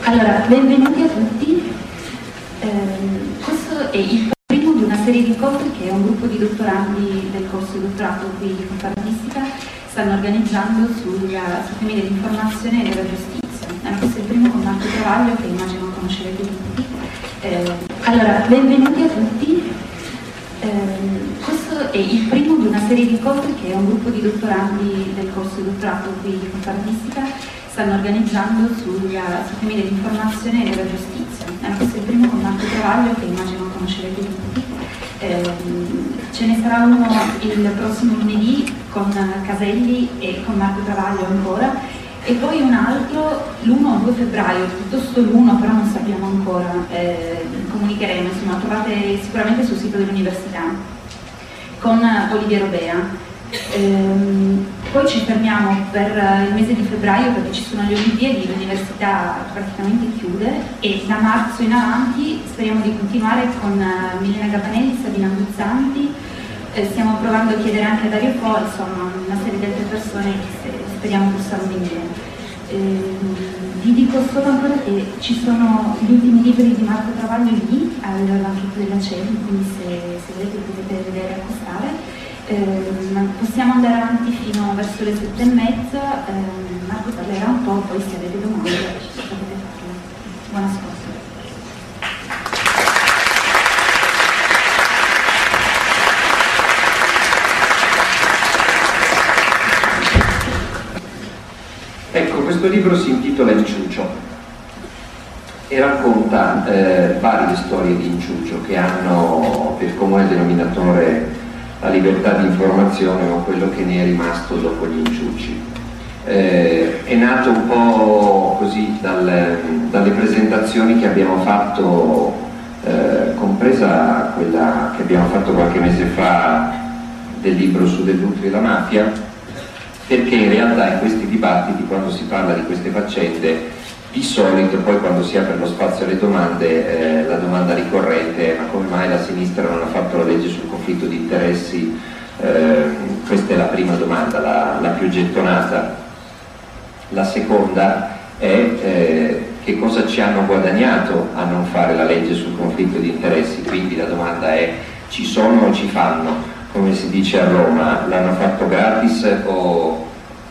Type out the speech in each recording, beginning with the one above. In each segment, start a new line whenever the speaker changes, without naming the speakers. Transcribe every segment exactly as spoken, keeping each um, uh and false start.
Allora, benvenuti a tutti. Eh, questo è il primo di una serie di incontri che un gruppo di dottorandi del corso di dottorato qui di informatistica stanno organizzando sulla, sui temi dell'informazione e della giustizia. Eh, questo è il primo con Marco Travaglio, che immagino conoscerete tutti. Eh, allora, benvenuti a tutti. Eh, questo è il primo di una serie di incontri che un gruppo di dottorandi del corso di dottorato qui di informatistica stanno organizzando sulla, sui temi dell'informazione e della giustizia. Eh, questo è il primo con Marco Travaglio, che immagino conoscerete tutti. Eh, ce ne sarà uno il prossimo lunedì con Caselli e con Marco Travaglio ancora, e poi un altro l'primo o due febbraio, piuttosto l'uno, però non sappiamo ancora, eh, comunicheremo, insomma, lo trovate sicuramente sul sito dell'università, con Oliviero Bea. Ehm, poi ci fermiamo per il mese di febbraio perché ci sono le Olimpiadi, l'università praticamente chiude, e da marzo in avanti speriamo di continuare con Milena Gabanelli, Sabina Guzzanti, eh, stiamo provando a chiedere anche a Dario Fo, insomma una serie di altre persone che speriamo possano venire. Eh, vi dico solo ancora che ci sono gli ultimi libri di Marco Travaglio lì al banchetto della C E M, quindi se, se volete potete vedere e accostare. Eh, possiamo andare avanti fino verso le sette e mezza. eh, Marco parlerà un po', poi se avete domande potete farle. Buon ascolto.
Ecco, questo libro si intitola Inciucio e racconta eh, varie storie di inciucio che hanno per comune denominatore la libertà di informazione o quello che ne è rimasto dopo gli inciuci. Eh, è nato un po' così dal, dalle presentazioni che abbiamo fatto, eh, compresa quella che abbiamo fatto qualche mese fa del libro su Del Lutri e la mafia, perché in realtà in questi dibattiti, quando si parla di queste faccende, di solito poi quando si apre lo spazio alle domande, eh, la domanda ricorrente è: ma come mai la sinistra non ha fatto la legge sul conflitto di interessi? Eh, questa è la prima domanda, la, la più gettonata. La seconda è eh, che cosa ci hanno guadagnato a non fare la legge sul conflitto di interessi? Quindi la domanda è: ci sono o ci fanno? Come si dice a Roma, l'hanno fatto gratis o,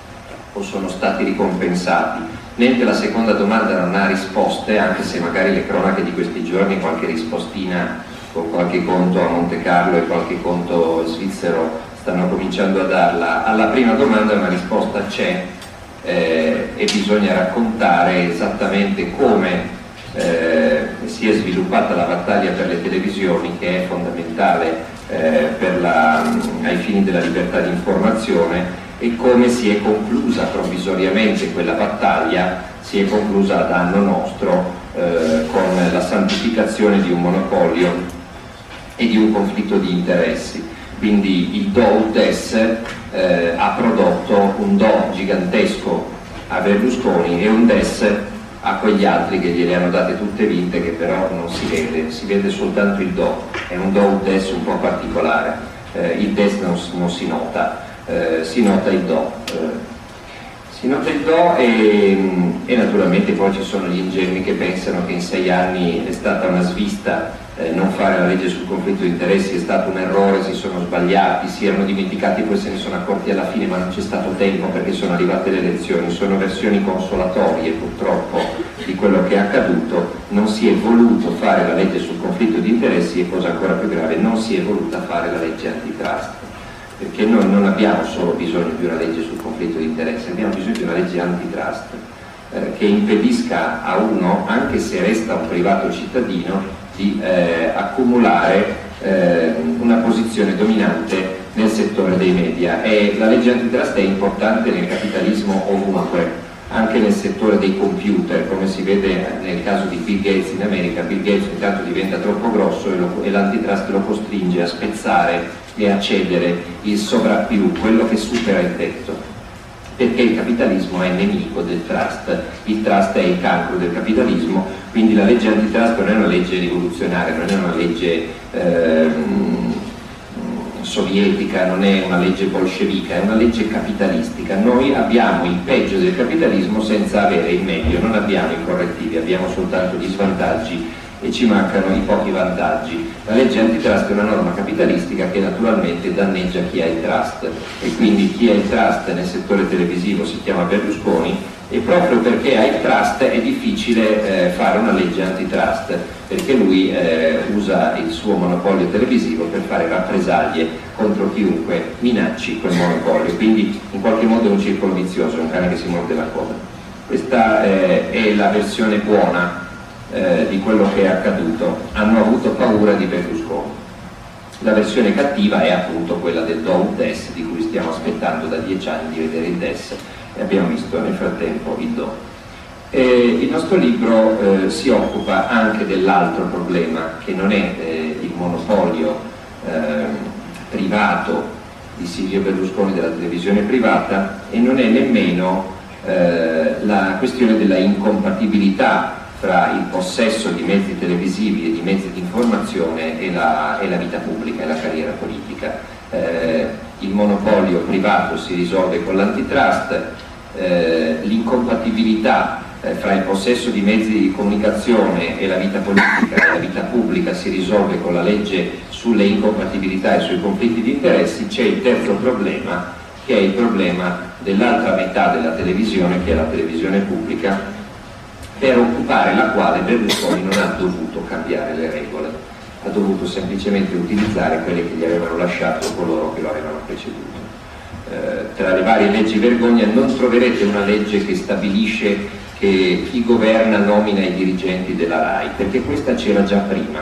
o sono stati ricompensati? Niente, la seconda domanda non ha risposte, anche se magari le cronache di questi giorni qualche rispostina con qualche conto a Monte Carlo e qualche conto svizzero stanno cominciando a darla. Alla prima domanda una risposta c'è, eh, e bisogna raccontare esattamente come eh, si è sviluppata la battaglia per le televisioni, che è fondamentale eh, per la, ai fini della libertà di informazione, e come si è conclusa provvisoriamente quella battaglia. Si è conclusa a danno nostro eh, con la santificazione di un monopolio e di un conflitto di interessi. Quindi il Do Ut Des eh, ha prodotto un Do gigantesco a Berlusconi e un Des a quegli altri che gliele hanno date tutte vinte, che però non si vede, si vede soltanto il Do. È un Do Ut Des un po' particolare, eh, il Des non, non si nota. Eh, si nota il Do, eh, si nota il Do e, e naturalmente poi ci sono gli ingenui che pensano che in sei anni è stata una svista, eh, non fare la legge sul conflitto di interessi è stato un errore, si sono sbagliati, si erano dimenticati, poi se ne sono accorti alla fine, ma non c'è stato tempo perché sono arrivate le elezioni. Sono versioni consolatorie purtroppo di quello che è accaduto. Non si è voluto fare la legge sul conflitto di interessi e, cosa ancora più grave, non si è voluta fare la legge antitrust. Perché noi non abbiamo solo bisogno di una legge sul conflitto di interessi, abbiamo bisogno di una legge antitrust eh, che impedisca a uno, anche se resta un privato cittadino, di eh, accumulare eh, una posizione dominante nel settore dei media. E la legge antitrust è importante nel capitalismo ovunque, anche nel settore dei computer, come si vede nel caso di Bill Gates in America. Bill Gates intanto diventa troppo grosso e, lo, e l'antitrust lo costringe a spezzare e a cedere il sovrappiù, quello che supera il tetto, perché il capitalismo è nemico del trust, il trust è il cancro del capitalismo. Quindi la legge antitrust non è una legge rivoluzionaria, non è una legge eh, sovietica, non è una legge bolscevica, è una legge capitalistica. Noi abbiamo il peggio del capitalismo senza avere il meglio, non abbiamo i correttivi, abbiamo soltanto gli svantaggi e ci mancano i pochi vantaggi. La legge antitrust è una norma capitalistica che naturalmente danneggia chi ha il trust, e quindi chi ha il trust nel settore televisivo si chiama Berlusconi, e proprio perché ha il trust è difficile eh, fare una legge antitrust, perché lui eh, usa il suo monopolio televisivo per fare rappresaglie contro chiunque minacci quel monopolio, quindi in qualche modo è un circolo vizioso, è un cane che si morde la coda. Questa eh, è la versione buona eh, di quello che è accaduto. Hanno avuto paura di Berlusconi. La versione cattiva è appunto quella del D O U D E S, di cui stiamo aspettando da dieci anni di vedere il D E S, e abbiamo visto nel frattempo il D O. E il nostro libro eh, si occupa anche dell'altro problema, che non è eh, il monopolio eh, privato di Silvio Berlusconi della televisione privata, e non è nemmeno eh, la questione della incompatibilità fra il possesso di mezzi televisivi e di mezzi di informazione e la, e la vita pubblica e la carriera politica. Eh, il monopolio privato si risolve con l'antitrust, eh, l'incompatibilità eh, fra il possesso di mezzi di comunicazione e la vita politica e la vita pubblica si risolve con la legge sulle incompatibilità e sui conflitti di interessi. C'è il terzo problema, che è il problema dell'altra metà della televisione, che è la televisione pubblica, per occupare la quale Berlusconi non ha dovuto cambiare le regole, ha dovuto semplicemente utilizzare quelle che gli avevano lasciato coloro che lo avevano preceduto. Eh, tra le varie leggi vergogna non troverete una legge che stabilisce che chi governa nomina i dirigenti della RAI, perché questa c'era già prima.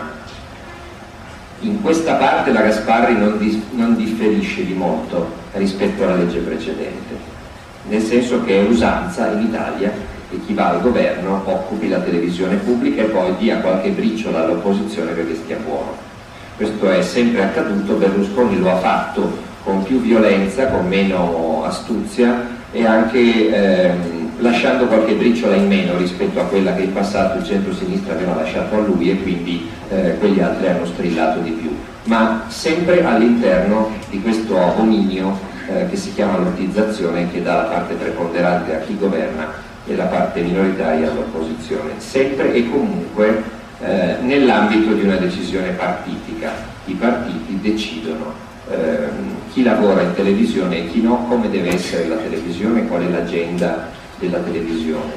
In questa parte la Gasparri non, dis non differisce di molto rispetto alla legge precedente, nel senso che è usanza in Italia che chi va al governo occupi la televisione pubblica e poi dia qualche briciola all'opposizione perché stia buono. Questo è sempre accaduto, Berlusconi lo ha fatto con più violenza, con meno astuzia, e anche ehm, lasciando qualche briciola in meno rispetto a quella che in passato il centro-sinistra aveva lasciato a lui, e quindi eh, quegli altri hanno strillato di più, ma sempre all'interno di questo abominio eh, che si chiama lottizzazione, che dà la parte preponderante a chi governa e la parte minoritaria all'opposizione, sempre e comunque eh, nell'ambito di una decisione partitica. I partiti decidono eh, chi lavora in televisione e chi no, come deve essere la televisione, qual è l'agenda della televisione.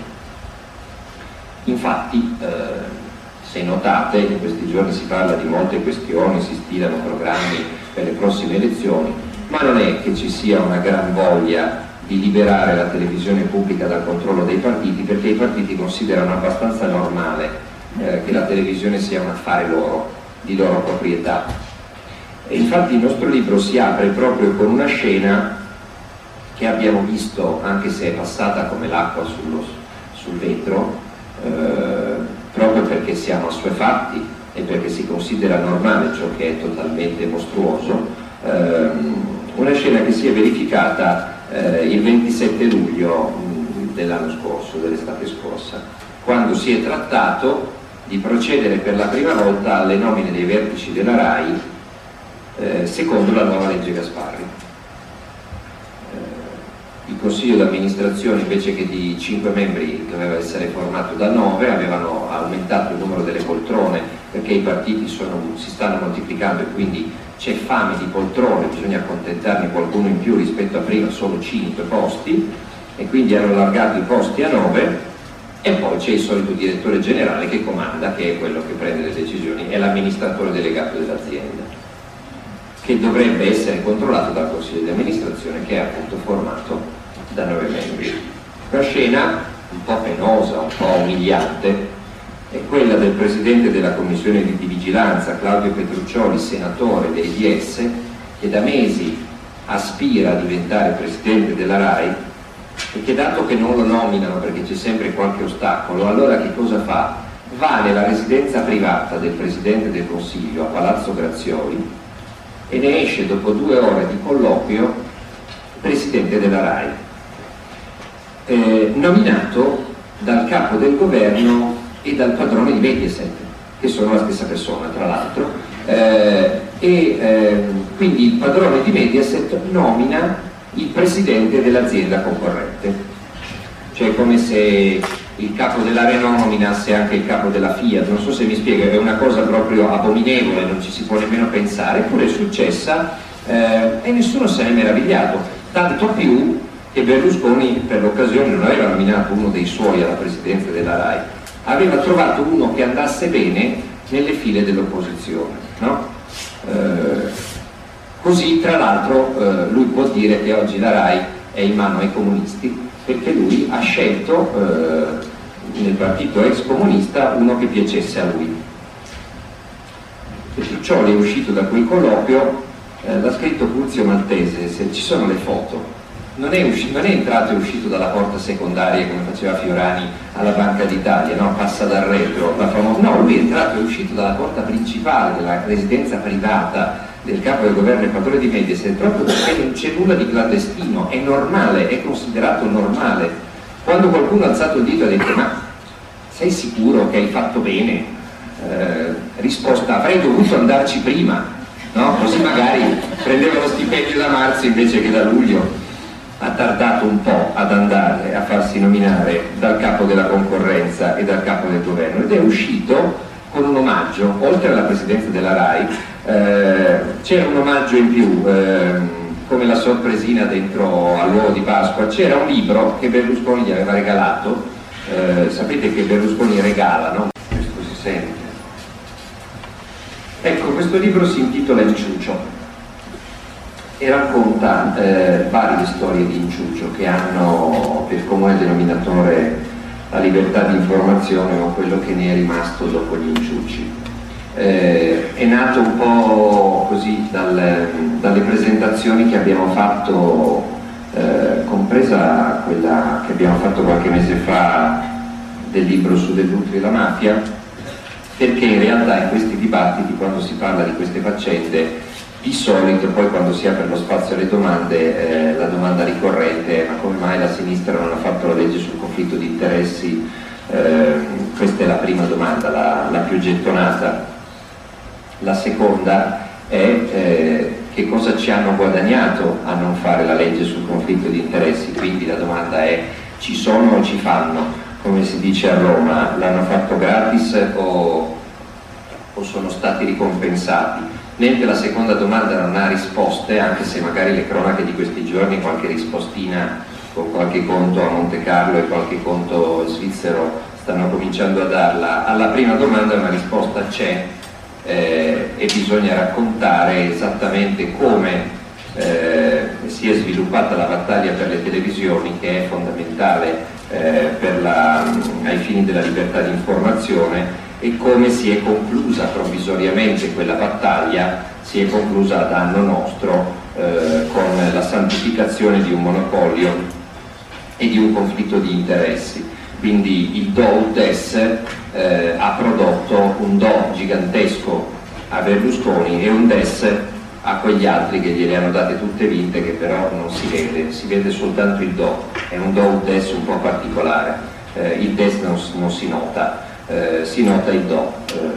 Infatti, eh, se notate, in questi giorni si parla di molte questioni, si stilano programmi per le prossime elezioni, ma non è che ci sia una gran voglia di liberare la televisione pubblica dal controllo dei partiti, perché i partiti considerano abbastanza normale eh, che la televisione sia un affare loro, di loro proprietà. E infatti il nostro libro si apre proprio con una scena che abbiamo visto, anche se è passata come l'acqua sul vetro, eh, proprio perché siamo assuefatti e perché si considera normale ciò che è totalmente mostruoso, ehm, una scena che si è verificata Eh, il ventisette luglio dell'anno scorso, dell'estate scorsa, quando si è trattato di procedere per la prima volta alle nomine dei vertici della RAI eh, secondo la nuova legge Gasparri. Eh, il consiglio d'amministrazione, invece che di cinque membri, doveva essere formato da nove, avevano aumentato il numero delle poltrone perché i partiti sono, si stanno moltiplicando, e quindi c'è fame di poltrone, bisogna accontentarne qualcuno in più rispetto a prima solo cinque posti, e quindi hanno allargato i posti a nove, e poi c'è il solito direttore generale che comanda, che è quello che prende le decisioni, è l'amministratore delegato dell'azienda, che dovrebbe essere controllato dal consiglio di amministrazione, che è appunto formato da nove membri. Una scena un po' penosa, un po' umiliante, è quella del presidente della commissione di vigilanza, Claudio Petruccioli, senatore dei D S, che da mesi aspira a diventare presidente della RAI, e che, dato che non lo nominano perché c'è sempre qualche ostacolo, allora che cosa fa? Va nella residenza privata del presidente del Consiglio a Palazzo Grazioli e ne esce dopo due ore di colloquio presidente della RAI, eh, nominato dal capo del governo e dal padrone di Mediaset, che sono la stessa persona tra l'altro, eh, e eh, quindi il padrone di Mediaset nomina il presidente dell'azienda concorrente, cioè come se il capo della Renault nominasse anche il capo della Fiat. Non so se mi spiego, è una cosa proprio abominevole, non ci si può nemmeno pensare, eppure è successa eh, e nessuno se n'è meravigliato, tanto più che Berlusconi per l'occasione non aveva nominato uno dei suoi alla presidenza della RAI, aveva trovato uno che andasse bene nelle file dell'opposizione, no? Eh, così tra l'altro eh, lui può dire che oggi la RAI è in mano ai comunisti, perché lui ha scelto eh, nel partito ex comunista uno che piacesse a lui. Petruccioli è uscito da quel colloquio, eh, l'ha scritto Curzio Maltese, se ci sono le foto, non è, uscito, non è entrato e uscito dalla porta secondaria come faceva Fiorani alla Banca d'Italia, no? Passa dal retro, la famosa... no, lui è entrato e uscito dalla porta principale della residenza privata del capo del governo e padrone di Mediaset, proprio perché non c'è nulla di clandestino, è normale, è considerato normale. Quando qualcuno ha alzato il dito e ha detto ma sei sicuro che hai fatto bene? Eh, risposta, avrei dovuto andarci prima, no? Così magari prendeva lo stipendio da marzo invece che da luglio. Ha tardato un po' ad andare a farsi nominare dal capo della concorrenza e dal capo del governo ed è uscito con un omaggio, oltre alla presidenza della RAI eh, c'era un omaggio in più, eh, come la sorpresina dentro all'uovo di Pasqua, c'era un libro che Berlusconi gli aveva regalato, eh, sapete che Berlusconi regala, no? Questo si sente. Ecco, questo libro si intitola Il Ciucio e racconta eh, varie storie di inciucio che hanno per comune denominatore la libertà di informazione o quello che ne è rimasto dopo gli inciuci. Eh, è nato un po' così dal, dalle presentazioni che abbiamo fatto, eh, compresa quella che abbiamo fatto qualche mese fa del libro su De Dutri e la mafia, perché in realtà in questi dibattiti, quando si parla di queste faccende, di solito poi quando si apre lo spazio alle domande, eh, la domanda ricorrente è ma come mai la sinistra non ha fatto la legge sul conflitto di interessi? Eh, questa è la prima domanda, la, la più gettonata. La seconda è eh, che cosa ci hanno guadagnato a non fare la legge sul conflitto di interessi? Quindi la domanda è ci sono o ci fanno? Come si dice a Roma, l'hanno fatto gratis o, o sono stati ricompensati? Niente, la seconda domanda non ha risposte, anche se magari le cronache di questi giorni qualche rispostina con qualche conto a Monte Carlo e qualche conto svizzero stanno cominciando a darla. Alla prima domanda una risposta c'è eh, e bisogna raccontare esattamente come eh, si è sviluppata la battaglia per le televisioni, che è fondamentale eh, per la, ai fini della libertà di informazione, e come si è conclusa provvisoriamente quella battaglia, si è conclusa a danno nostro eh, con la santificazione di un monopolio e di un conflitto di interessi. Quindi il Do Ut Des eh, ha prodotto un Do gigantesco a Berlusconi e un Des a quegli altri che gliele hanno date tutte vinte, che però non si vede, si vede soltanto il Do, è un Do Ut Des un po' particolare, eh, il Des non, non si nota. Eh, si nota il Do, eh,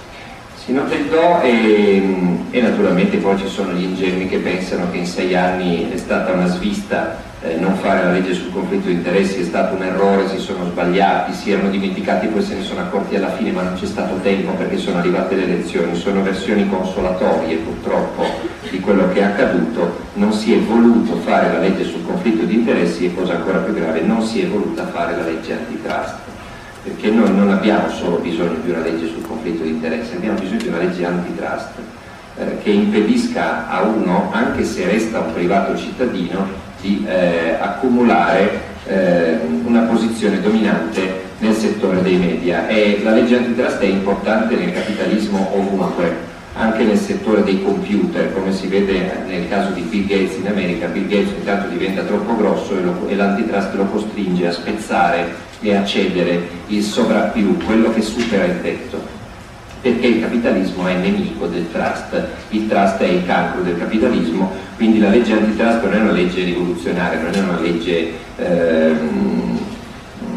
si nota il Do e, e naturalmente poi ci sono gli ingenui che pensano che in sei anni è stata una svista, eh, non fare la legge sul conflitto di interessi è stato un errore, si sono sbagliati, si erano dimenticati, poi se ne sono accorti alla fine, ma non c'è stato tempo perché sono arrivate le elezioni. Sono versioni consolatorie purtroppo di quello che è accaduto. Non si è voluto fare la legge sul conflitto di interessi e, cosa ancora più grave, non si è voluta fare la legge antitrust. Perché noi non abbiamo solo bisogno di una legge sul conflitto di interessi, abbiamo bisogno di una legge antitrust eh, che impedisca a uno, anche se resta un privato cittadino, di eh, accumulare eh, una posizione dominante nel settore dei media. E la legge antitrust è importante nel capitalismo ovunque, anche nel settore dei computer, come si vede nel caso di Bill Gates in America. Bill Gates intanto diventa troppo grosso e, lo, e l'antitrust lo costringe a spezzare e a cedere il sovrappiù, quello che supera il tetto, perché il capitalismo è nemico del trust, il trust è il cancro del capitalismo. Quindi la legge antitrust non è una legge rivoluzionaria, non è una legge eh,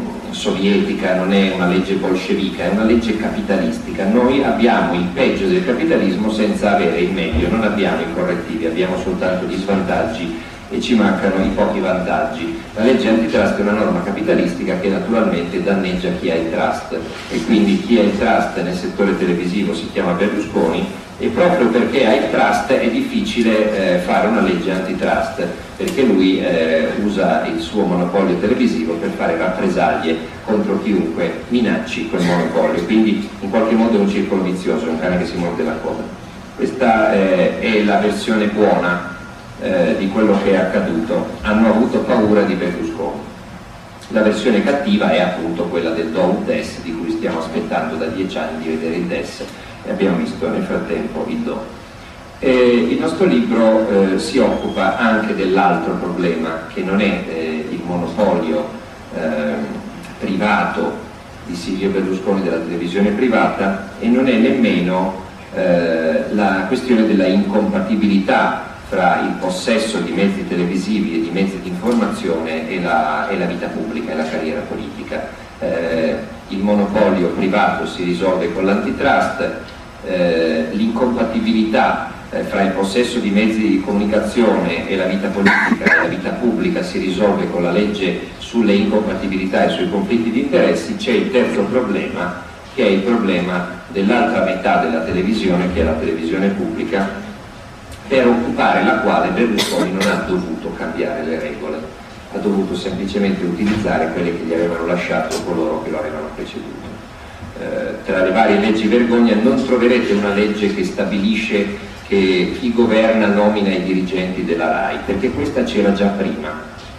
sovietica, non è una legge bolscevica, è una legge capitalistica. Noi abbiamo il peggio del capitalismo senza avere il meglio, non abbiamo i correttivi, abbiamo soltanto gli svantaggi e ci mancano i pochi vantaggi. La legge antitrust è una norma capitalistica che naturalmente danneggia chi ha il trust, e quindi chi ha il trust nel settore televisivo si chiama Berlusconi, e proprio perché ha il trust è difficile eh, fare una legge antitrust, perché lui eh, usa il suo monopolio televisivo per fare rappresaglie contro chiunque minacci quel monopolio, quindi in qualche modo è un circolo vizioso, è un cane che si morde la coda. Questa eh, è la versione buona eh, di quello che è accaduto. Hanno avuto paura di Berlusconi. La versione cattiva è appunto quella del D O U D E S, di cui stiamo aspettando da dieci anni di vedere il D E S, e abbiamo visto nel frattempo il D O. E il nostro libro eh, si occupa anche dell'altro problema, che non è eh, il monopolio eh, privato di Silvio Berlusconi della televisione privata, e non è nemmeno eh, la questione della incompatibilità fra il possesso di mezzi televisivi e di mezzi di informazione e la, e la vita pubblica e la carriera politica. Eh, il monopolio privato si risolve con l'antitrust, eh, l'incompatibilità eh, fra il possesso di mezzi di comunicazione e la vita politica e la vita pubblica si risolve con la legge sulle incompatibilità e sui conflitti di interessi. C'è il terzo problema, che è il problema dell'altra metà della televisione, che è la televisione pubblica, per occupare la quale Berlusconi non ha dovuto cambiare le regole, ha dovuto semplicemente utilizzare quelle che gli avevano lasciato coloro che lo avevano preceduto. Eh, tra le varie leggi vergogna non troverete una legge che stabilisce che chi governa nomina i dirigenti della RAI, perché questa c'era già prima.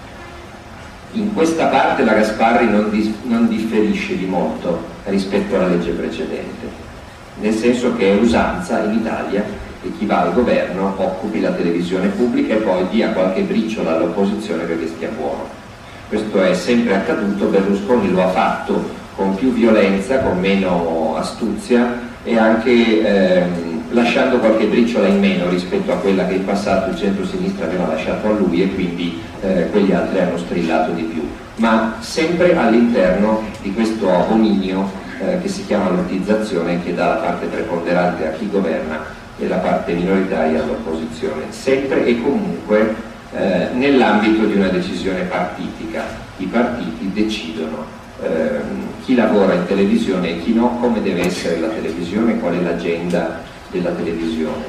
In questa parte la Gasparri non, dis- non differisce di molto rispetto alla legge precedente, nel senso che è usanza in Italia che chi va al governo occupi la televisione pubblica e poi dia qualche briciola all'opposizione perché stia buono. Questo è sempre accaduto, Berlusconi lo ha fatto con più violenza, con meno astuzia, e anche ehm, lasciando qualche briciola in meno rispetto a quella che in passato il centro-sinistra aveva lasciato a lui, e quindi eh, quegli altri hanno strillato di più, ma sempre all'interno di questo abominio eh, che si chiama lottizzazione, che dà la parte preponderante a chi governa e la parte minoritaria all'opposizione, sempre e comunque eh, nell'ambito di una decisione partitica. I partiti decidono eh, chi lavora in televisione e chi no, come deve essere la televisione, qual è l'agenda della televisione.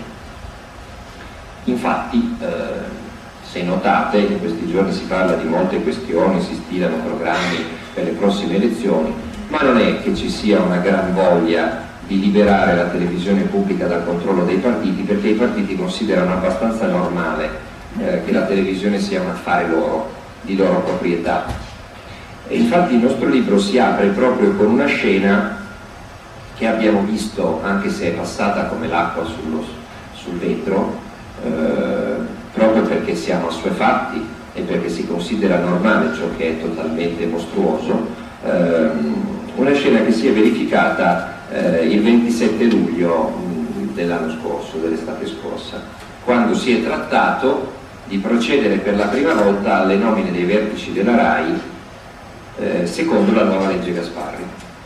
Infatti, eh, se notate, in questi giorni si parla di molte questioni, si stilano programmi per le prossime elezioni, ma non è che ci sia una gran voglia di liberare la televisione pubblica dal controllo dei partiti, perché i partiti considerano abbastanza normale eh, che la televisione sia un affare loro, di loro proprietà. E infatti il nostro libro si apre proprio con una scena che abbiamo visto, anche se è passata come l'acqua sullo, sul vetro, eh, proprio perché siamo assuefatti e perché si considera normale ciò che è totalmente mostruoso, eh, una scena che si è verificata Eh, il ventisette luglio mh, dell'anno scorso, dell'estate scorsa, quando si è trattato di procedere per la prima volta alle nomine dei vertici della RAI eh, secondo la nuova legge Gasparri.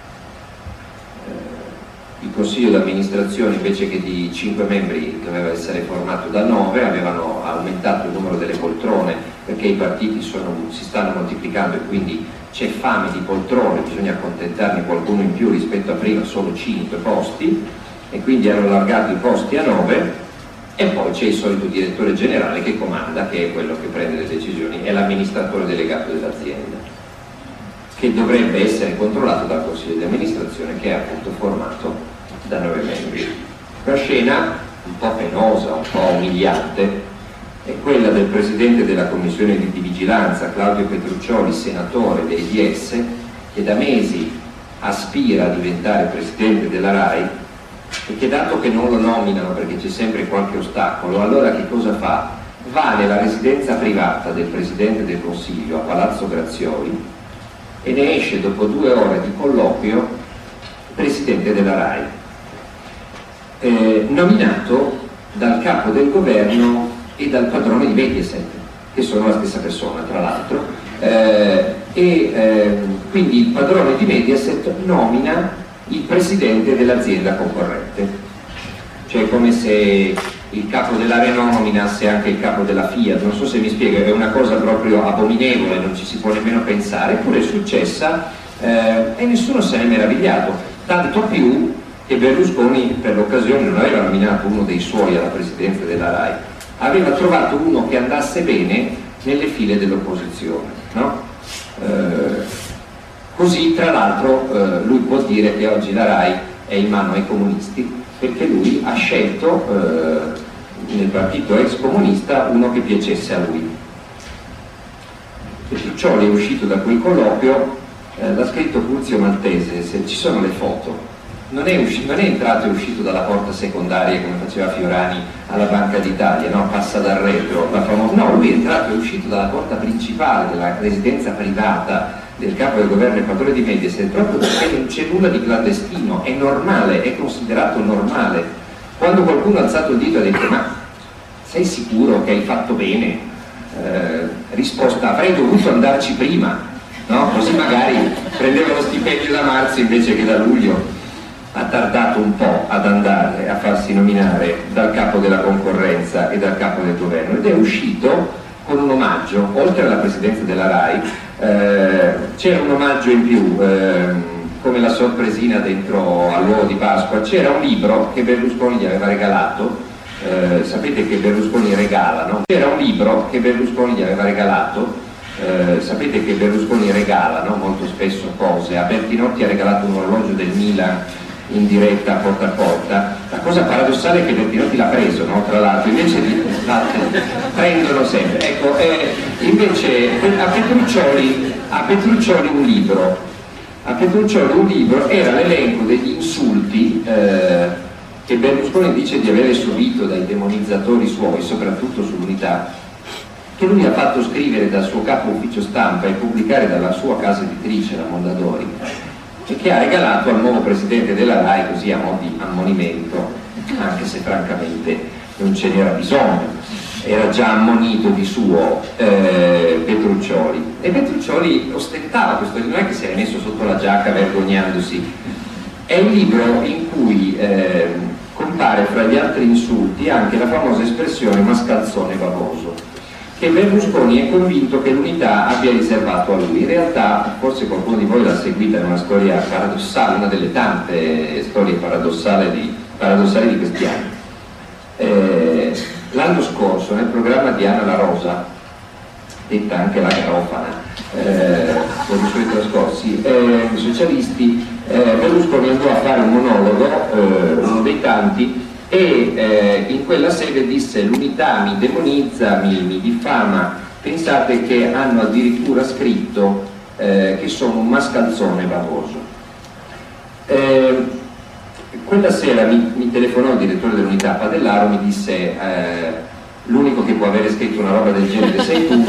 Eh, il consiglio d'amministrazione, invece che di cinque membri, doveva essere formato da nove, avevano aumentato il numero delle poltrone perché i partiti sono, si stanno moltiplicando, e quindi c'è fame di poltrone, bisogna accontentarne qualcuno in più rispetto a prima solo cinque posti, e quindi hanno allargato i posti a nove, e poi c'è il solito direttore generale che comanda, che è quello che prende le decisioni, è l'amministratore delegato dell'azienda, che dovrebbe essere controllato dal consiglio di amministrazione, che è appunto formato da nove membri. Una scena un po' penosa, un po' umiliante, è quella del presidente della commissione di vigilanza, Claudio Petruccioli, senatore dei D S, che da mesi aspira a diventare presidente della RAI, e che, dato che non lo nominano perché c'è sempre qualche ostacolo, allora che cosa fa? Va nella residenza privata del presidente del Consiglio a Palazzo Grazioli e ne esce dopo due ore di colloquio presidente della RAI, eh, nominato dal capo del governo e dal padrone di Mediaset, che sono la stessa persona tra l'altro, Eh, e eh, quindi il padrone di Mediaset nomina il presidente dell'azienda concorrente, cioè come se il capo della Renault nominasse anche il capo della Fiat. Non so se mi spiego, è una cosa proprio abominevole, non ci si può nemmeno pensare, eppure è successa eh, e nessuno se n'è meravigliato, tanto più che Berlusconi per l'occasione non aveva nominato uno dei suoi alla presidenza della RAI, aveva trovato uno che andasse bene nelle file dell'opposizione, no? Eh, così tra l'altro eh, lui può dire che oggi la RAI è in mano ai comunisti, perché lui ha scelto eh, nel partito ex comunista uno che piacesse a lui. Petruccioli è uscito da quel colloquio, eh, l'ha scritto Curzio Maltese, se ci sono le foto, non è, uscito, non è entrato e uscito dalla porta secondaria come faceva Fiorani alla Banca d'Italia, no? Passa dal retro, la famosa... no, lui è entrato e uscito dalla porta principale della residenza privata del capo del governo e padrone di Mediaset, proprio perché non c'è nulla di clandestino, è normale, è considerato normale. Quando qualcuno ha alzato il dito e ha detto ma sei sicuro che hai fatto bene? Eh, risposta, avrei dovuto andarci prima, no? Così magari prendeva lo stipendio da marzo invece che da luglio. Ha tardato un po' ad andare a farsi nominare dal capo della concorrenza e dal capo del governo ed è uscito con un omaggio, oltre alla presidenza della RAI eh, c'era un omaggio in più, eh, come la sorpresina dentro all'uovo di Pasqua, c'era un libro che Berlusconi gli aveva regalato, eh, sapete che Berlusconi regala, no? C'era un libro che Berlusconi gli aveva regalato, eh, sapete che Berlusconi regala, no? Molto spesso cose, a Bertinotti ha regalato un orologio del Milan in diretta porta a porta. La cosa paradossale è che Bertinotti l'ha preso, no? Tra l'altro, invece di la, prendono sempre. Ecco, eh, invece a Petruccioli, a Petruccioli un libro, a Petruccioli un libro era l'elenco degli insulti eh, che Berlusconi dice di avere subito dai demonizzatori suoi, soprattutto sull'Unità, che lui ha fatto scrivere dal suo capo ufficio stampa e pubblicare dalla sua casa editrice, la Mondadori, e che ha regalato al nuovo presidente della RAI così a mo' di ammonimento, anche se francamente non ce n'era bisogno, era già ammonito di suo eh, Petruccioli, e Petruccioli ostentava questo, non è che si era messo sotto la giacca vergognandosi. È un libro in cui eh, compare fra gli altri insulti anche la famosa espressione mascalzone bavoso, che Berlusconi è convinto che l'Unità abbia riservato a lui. In realtà, forse qualcuno di voi l'ha seguita, in una storia paradossale, una delle tante storie paradossali di, paradossali di questi anni. Eh, l'anno scorso, nel programma di Anna La Rosa, detta anche la Garofana, eh, per i suoi trascorsi eh, socialisti, eh, Berlusconi andò a fare un monologo, eh, uno dei tanti, e eh, in quella sede disse: l'Unità mi demonizza, mi, mi diffama, pensate che hanno addirittura scritto eh, che sono un mascalzone bavoso. Eh, quella sera mi, mi telefonò il direttore dell'Unità Padellaro, mi disse eh, l'unico che può avere scritto una roba del genere sei tu,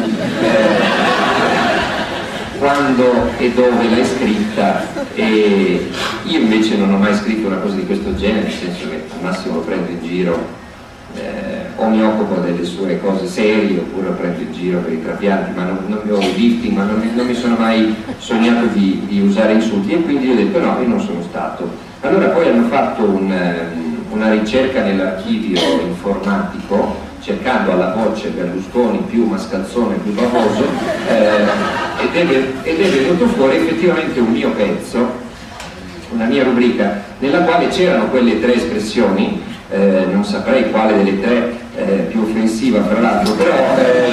eh, quando e dove l'hai scritta, e io invece non ho mai scritto una cosa di questo genere, nel senso che al massimo lo prendo in giro eh, o mi occupo delle sue cose serie oppure lo prendo in giro per i trapianti, ma non, non ho il lifting, ma non, non mi sono mai sognato di, di usare insulti, e quindi ho detto no, io non sono stato. Allora poi hanno fatto un, una ricerca nell'archivio informatico cercando alla voce Berlusconi più mascalzone più bavoso eh, ed, è, ed è venuto fuori effettivamente un mio pezzo, una mia rubrica nella quale c'erano quelle tre espressioni, eh, non saprei quale delle tre eh, più offensiva fra l'altro, però eh,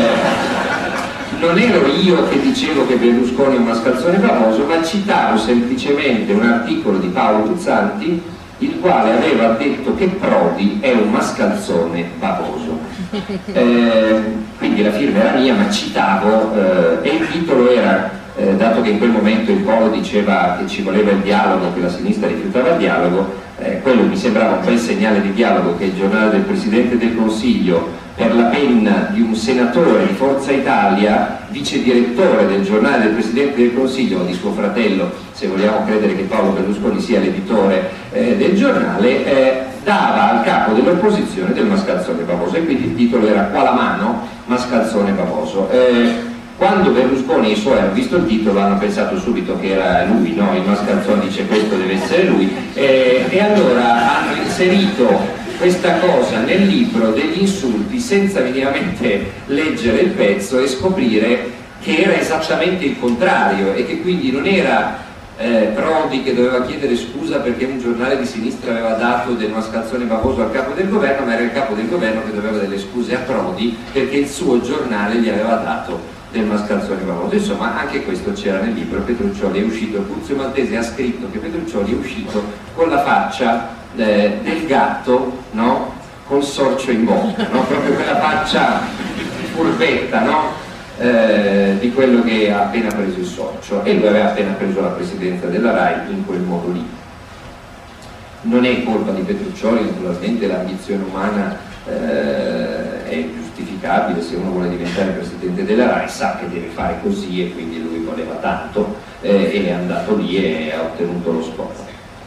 non ero io che dicevo che Berlusconi è un mascalzone bavoso, ma citavo semplicemente un articolo di Paolo Tuzzanti, il quale aveva detto che Prodi è un mascalzone bavoso. Eh, quindi la firma era mia, ma citavo eh, e il titolo era, eh, dato che in quel momento il Polo diceva che ci voleva il dialogo, che la sinistra rifiutava il dialogo, eh, quello mi sembrava un bel segnale di dialogo, che il giornale del Presidente del Consiglio, per la penna di un senatore di Forza Italia, vice direttore del giornale del Presidente del Consiglio, o di suo fratello, se vogliamo credere che Paolo Berlusconi sia l'editore eh, del giornale, eh, dava al capo dell'opposizione del mascalzone bavoso, e quindi il titolo era "Qua la mano, mascalzone bavoso". Eh, Quando Berlusconi e i suoi hanno visto il titolo hanno pensato subito che era lui, no? Il Mascalzone dice questo deve essere lui, e, e allora hanno inserito questa cosa nel libro degli insulti senza minimamente leggere il pezzo e scoprire che era esattamente il contrario e che quindi non era eh, Prodi che doveva chiedere scusa perché un giornale di sinistra aveva dato del Mascalzone bavoso al capo del governo, ma era il capo del governo che doveva delle scuse a Prodi perché il suo giornale gli aveva dato del Mascalzone bavoso. Insomma, anche questo c'era nel libro. Petruccioli è uscito, Puzio Maltese ha scritto che Petruccioli è uscito con la faccia eh, del gatto, no? Col sorcio in bocca, no? Proprio quella faccia furbetta, no? Eh, di quello che ha appena preso il sorcio, e lui aveva appena preso la presidenza della RAI in quel modo lì. Non è colpa di Petruccioli, naturalmente l'ambizione umana eh, è giustificabile. Se uno vuole diventare presidente della RAI sa che deve fare così e quindi lui voleva tanto eh, e è andato lì e ha ottenuto lo scopo.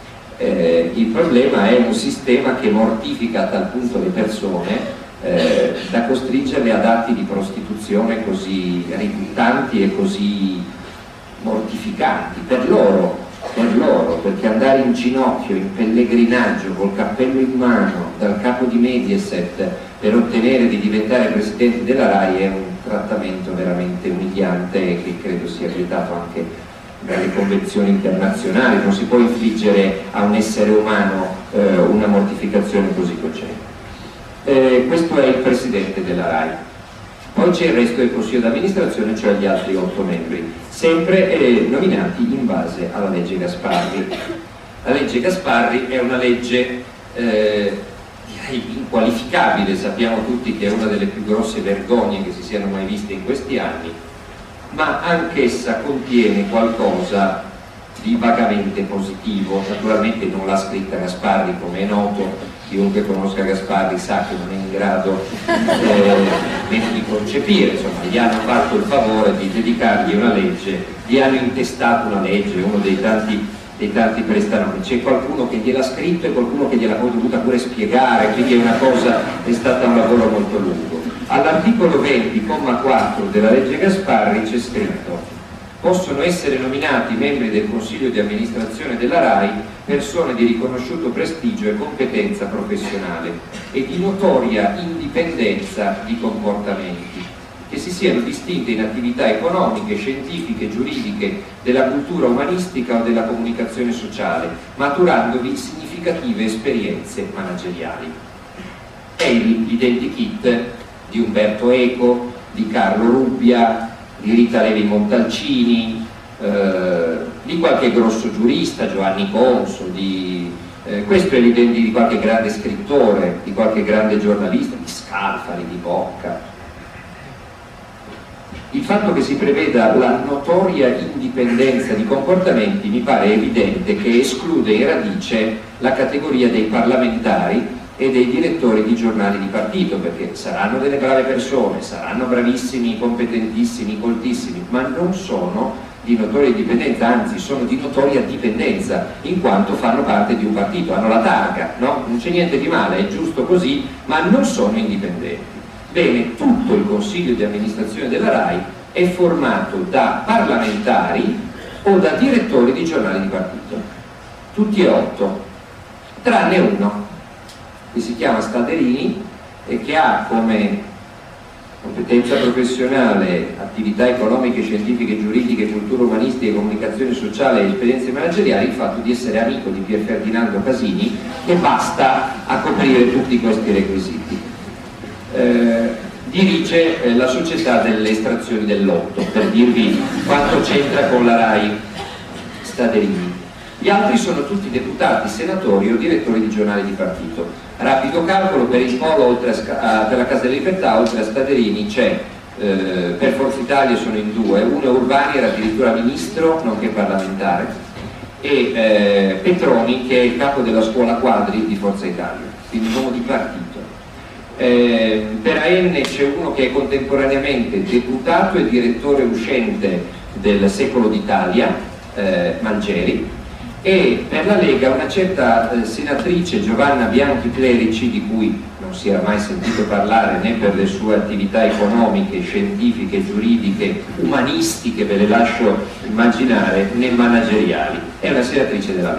Eh, il problema è un sistema che mortifica a tal punto le persone eh, da costringerle ad atti di prostituzione così ributtanti e così mortificanti per loro, per loro, perché andare in ginocchio, in pellegrinaggio, col cappello in mano, dal capo di Mediaset per ottenere di diventare presidente della RAI è un trattamento veramente umiliante e che credo sia vietato anche dalle convenzioni internazionali. Non si può infliggere a un essere umano eh, una mortificazione così cocente. Eh, questo è il presidente della RAI. Poi c'è il resto del consiglio d'amministrazione, cioè gli altri otto membri, sempre eh, nominati in base alla legge Gasparri. La legge Gasparri è una legge eh, direi inqualificabile, sappiamo tutti che è una delle più grosse vergogne che si siano mai viste in questi anni, ma anch'essa contiene qualcosa di vagamente positivo. Naturalmente non l'ha scritta Gasparri, come è noto, chiunque conosca Gasparri sa che non è in grado eh, di concepire, insomma gli hanno fatto il favore di dedicargli una legge, gli hanno intestato una legge, uno dei tanti, dei tanti prestanomi, c'è qualcuno che gliel'ha scritto e qualcuno che gliel'ha poi dovuta pure spiegare, quindi è una cosa, è stato un lavoro molto lungo. All'articolo venti, comma quattro della legge Gasparri c'è scritto: possono essere nominati membri del consiglio di amministrazione della RAI persone di riconosciuto prestigio e competenza professionale e di notoria indipendenza di comportamenti, che si siano distinte in attività economiche, scientifiche, giuridiche, della cultura umanistica o della comunicazione sociale, maturandovi significative esperienze manageriali. È l'identikit di Umberto Eco, di Carlo Rubbia, di Rita Levi Montalcini, eh, di qualche grosso giurista, Giovanni Conso, di, eh, questo è l'identikit di qualche grande scrittore, di qualche grande giornalista, di Scalfari, di Bocca. Il fatto che si preveda la notoria indipendenza di comportamenti mi pare evidente che esclude in radice la categoria dei parlamentari e dei direttori di giornali di partito, perché saranno delle brave persone, saranno bravissimi, competentissimi, coltissimi, ma non sono di notoria indipendenza, anzi sono di notoria dipendenza, in quanto fanno parte di un partito, hanno la targa, no? Non c'è niente di male, è giusto così, ma non sono indipendenti. Bene, tutto il consiglio di amministrazione della RAI è formato da parlamentari o da direttori di giornali di partito, tutti e otto, tranne uno, che si chiama Stalderini e che ha come competenza professionale, attività economiche, scientifiche, giuridiche, cultura umanistica, comunicazione sociale e esperienze manageriali il fatto di essere amico di Pier Ferdinando Casini, che basta a coprire tutti questi requisiti. Eh, dirige eh, la società delle estrazioni del lotto, per dirvi quanto c'entra con la RAI Stalderini. Gli altri sono tutti deputati, senatori o direttori di giornali di partito. Rapido calcolo: per il Polo, oltre a, a, per la Casa della Libertà, oltre a Stalderini c'è, eh, per Forza Italia sono in due, uno Urbani, era addirittura ministro, nonché parlamentare, e eh, Petroni, che è il capo della scuola quadri di Forza Italia, quindi un uomo di partito. Eh, per A N c'è uno che è contemporaneamente deputato e direttore uscente del Secolo d'Italia, eh, Mangieri, e per la Lega una certa eh, senatrice Giovanna Bianchi Clerici, di cui non non si era mai sentito parlare né per le sue attività economiche, scientifiche, giuridiche, umanistiche, ve le lascio immaginare, né manageriali. È una senatrice della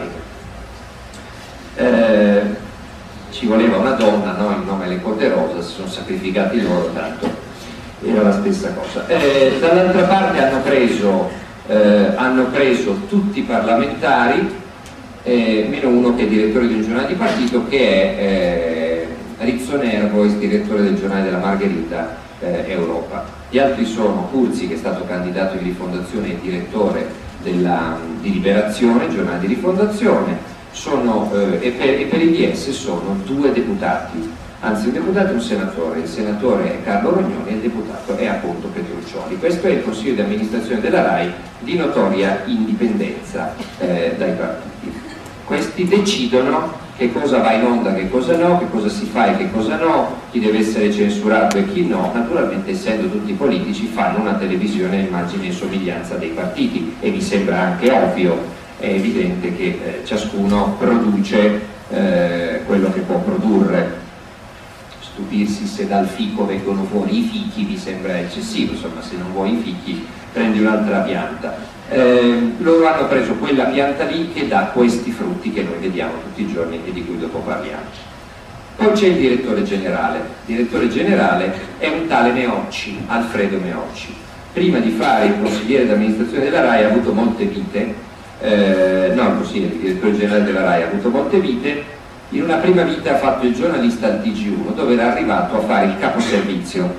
Lega. Eh, ci voleva una donna, no? In nome delle quote rosa, si sono sacrificati loro, tanto era la stessa cosa. Eh, dall'altra parte hanno preso, eh, hanno preso tutti i parlamentari, Eh, meno uno che è direttore di un giornale di partito, che è eh, Rizzo Nervo, ex direttore del giornale della Margherita eh, Europa. Gli altri sono Curzi, che è stato candidato di Rifondazione e direttore della, di Liberazione, giornale di Rifondazione, sono, eh, e, per, e per il D S sono due deputati, anzi un deputato e un senatore. Il senatore è Carlo Rognoni e il deputato è appunto Petruccioli. Questo è il Consiglio di amministrazione della RAI, di notoria indipendenza eh, dai partiti. Questi decidono che cosa va in onda, che cosa no, che cosa si fa e che cosa no, chi deve essere censurato e chi no. Naturalmente, essendo tutti politici, fanno una televisione a immagine e somiglianza dei partiti, e vi sembra anche ovvio, è evidente che eh, ciascuno produce eh, quello che può produrre. Stupirsi se dal fico vengono fuori i fichi vi sembra eccessivo, insomma, se non vuoi i fichi prendi un'altra pianta. Eh, loro hanno preso quella pianta lì che dà questi frutti che noi vediamo tutti i giorni e di cui dopo parliamo. Poi c'è il direttore generale. Il direttore generale è un tale Meocci, Alfredo Meocci. Prima di fare il consigliere d'amministrazione della RAI ha avuto molte vite, eh, no, il consigliere, il direttore generale della RAI ha avuto molte vite. In una prima vita ha fatto il giornalista al T G uno, dove era arrivato a fare il caposervizio.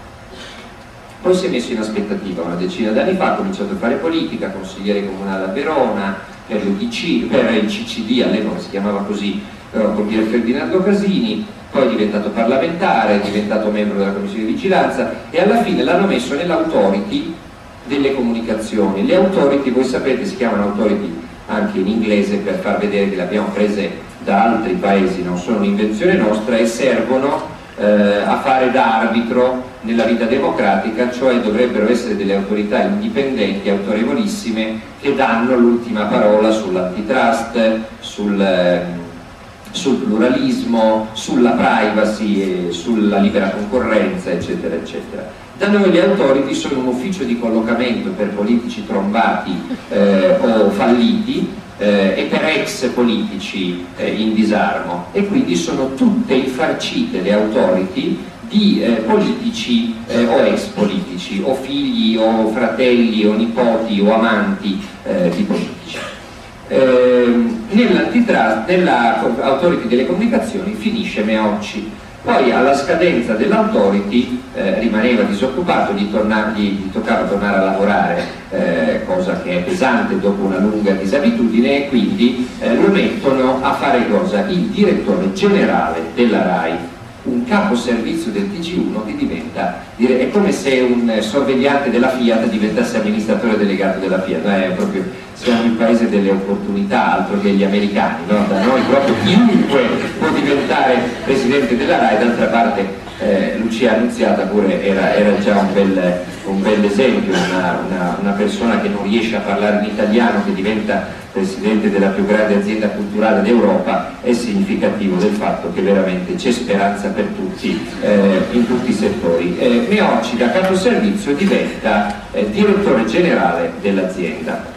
Poi si è messo in aspettativa, una decina d'anni fa ha cominciato a fare politica, consigliere comunale a Verona, per, l'U D C, per il C C D, all'epoca si chiamava così, però con Pier Ferdinando Casini, poi è diventato parlamentare, è diventato membro della Commissione di Vigilanza e alla fine l'hanno messo nell'autority delle comunicazioni. Le authority, voi sapete, si chiamano authority anche in inglese per far vedere che le abbiamo prese da altri paesi, non sono un'invenzione nostra, e servono eh, a fare da arbitro nella vita democratica, cioè dovrebbero essere delle autorità indipendenti, autorevolissime, che danno l'ultima parola sull'antitrust, sul, eh, sul pluralismo, sulla privacy, e sulla libera concorrenza, eccetera, eccetera. Da noi le authority sono un ufficio di collocamento per politici trombati eh, o falliti, Eh, e per ex politici eh, in disarmo, e quindi sono tutte infarcite le authority di eh, politici eh, o ex politici, o figli o fratelli o nipoti o amanti eh, di politici. Eh, nell'antitrust, nella authority delle comunicazioni finisce Meocci. Poi alla scadenza dell'autority eh, rimaneva disoccupato, gli, torna, gli, gli toccava tornare a lavorare, eh, cosa che è pesante dopo una lunga disabitudine, e quindi eh, lo mettono a fare cosa? Il direttore generale della RAI, un capo servizio del T G uno che diventa, è come se un sorvegliante della Fiat diventasse amministratore delegato della Fiat, è proprio, siamo il paese delle opportunità, altro che gli americani, no? Da noi proprio chiunque può diventare presidente della RAI. D'altra parte eh, Lucia Annunziata pure era, era già un bel, un bel esempio, una, una, una persona che non riesce a parlare in italiano, che diventa presidente della più grande azienda culturale d'Europa, è significativo del fatto che veramente c'è speranza per tutti, eh, in tutti i settori. Eh, Meocci da capo servizio diventa eh, direttore generale dell'azienda.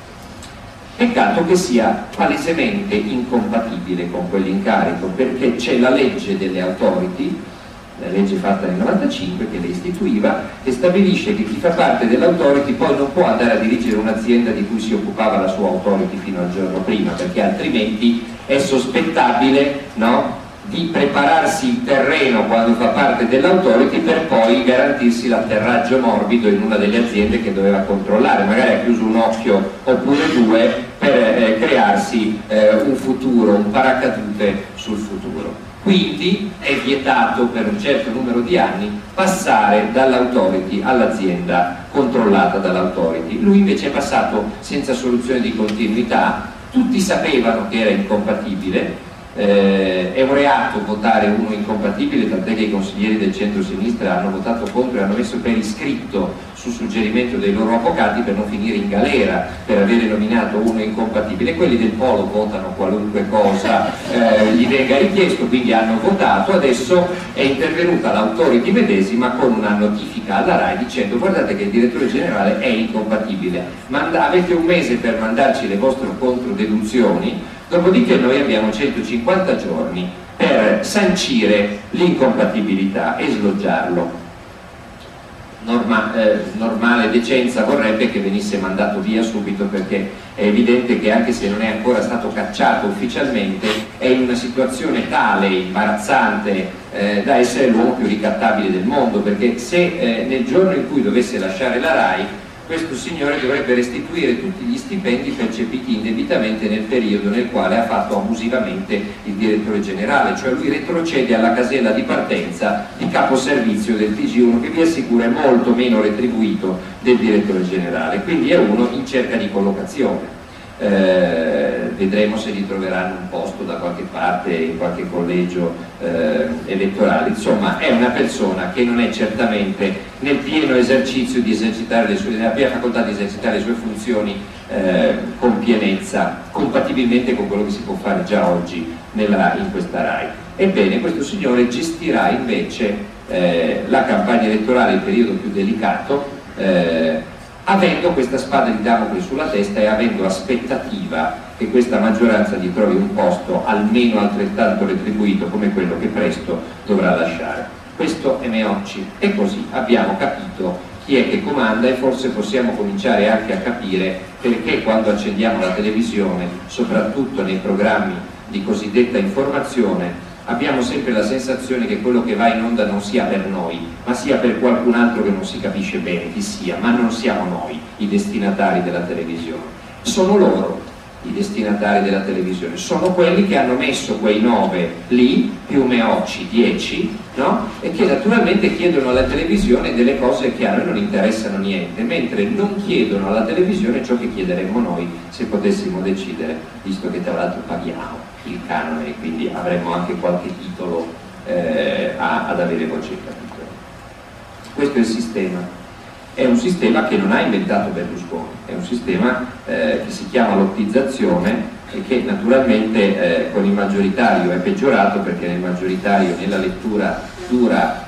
Peccato che sia palesemente incompatibile con quell'incarico, perché c'è la legge delle authority, la legge fatta nel novantacinque che le istituiva, che stabilisce che chi fa parte dell'autority poi non può andare a dirigere un'azienda di cui si occupava la sua autority fino al giorno prima, perché altrimenti è sospettabile, no, di prepararsi il terreno quando fa parte dell'autority per poi garantirsi l'atterraggio morbido in una delle aziende che doveva controllare, magari ha chiuso un occhio oppure due per eh, crearsi eh, un futuro, un paracadute sul futuro. Quindi è vietato per un certo numero di anni passare dall'autority all'azienda controllata dall'autority. Lui invece è passato senza soluzione di continuità, tutti sapevano che era incompatibile, Eh, è un reato votare uno incompatibile, tant'è che i consiglieri del centro-sinistra hanno votato contro e hanno messo per iscritto, su suggerimento dei loro avvocati, per non finire in galera per avere nominato uno incompatibile. Quelli del Polo votano qualunque cosa eh, gli venga richiesto, quindi hanno votato. Adesso è intervenuta l'autority medesima con una notifica alla RAI dicendo: guardate che il direttore generale è incompatibile, Manda, avete un mese per mandarci le vostre controdeduzioni, dopodiché noi abbiamo centocinquanta giorni per sancire l'incompatibilità e sloggiarlo. Norma, eh, normale decenza vorrebbe che venisse mandato via subito, perché è evidente che, anche se non è ancora stato cacciato ufficialmente, è in una situazione tale, imbarazzante, eh, da essere l'uomo più ricattabile del mondo, perché se eh, nel giorno in cui dovesse lasciare la RAI, questo signore dovrebbe restituire tutti gli stipendi percepiti indebitamente nel periodo nel quale ha fatto abusivamente il direttore generale, cioè lui retrocede alla casella di partenza di caposervizio del T G uno, che vi assicura è molto meno retribuito del direttore generale, quindi è uno in cerca di collocazione. Eh, vedremo se gli troveranno un posto da qualche parte in qualche collegio eh, elettorale. Insomma, è una persona che non è certamente nel pieno esercizio di esercitare le sue, nella piena facoltà di esercitare le sue funzioni eh, con pienezza, compatibilmente con quello che si può fare già oggi nella, in questa RAI. Ebbene, questo signore gestirà invece eh, la campagna elettorale, il periodo più delicato, eh, avendo questa spada di Damocle sulla testa e avendo aspettativa che questa maggioranza gli trovi un posto almeno altrettanto retribuito come quello che presto dovrà lasciare. Questo è Meocci, e così abbiamo capito chi è che comanda, e forse possiamo cominciare anche a capire perché quando accendiamo la televisione, soprattutto nei programmi di cosiddetta informazione, abbiamo sempre la sensazione che quello che va in onda non sia per noi, ma sia per qualcun altro che non si capisce bene chi sia, ma non siamo noi i destinatari della televisione, sono loro i destinatari della televisione, sono quelli che hanno messo quei nove lì, più Meocci, dieci, no? E che naturalmente chiedono alla televisione delle cose che a noi non interessano niente, mentre non chiedono alla televisione ciò che chiederemmo noi se potessimo decidere, visto che tra l'altro paghiamo il canone e quindi avremmo anche qualche titolo eh, a, ad avere voce in capitolo. Questo è il sistema. È un sistema che non ha inventato Berlusconi, è un sistema eh, che si chiama lottizzazione e che naturalmente eh, con il maggioritario è peggiorato, perché nel maggioritario, nella lettura dura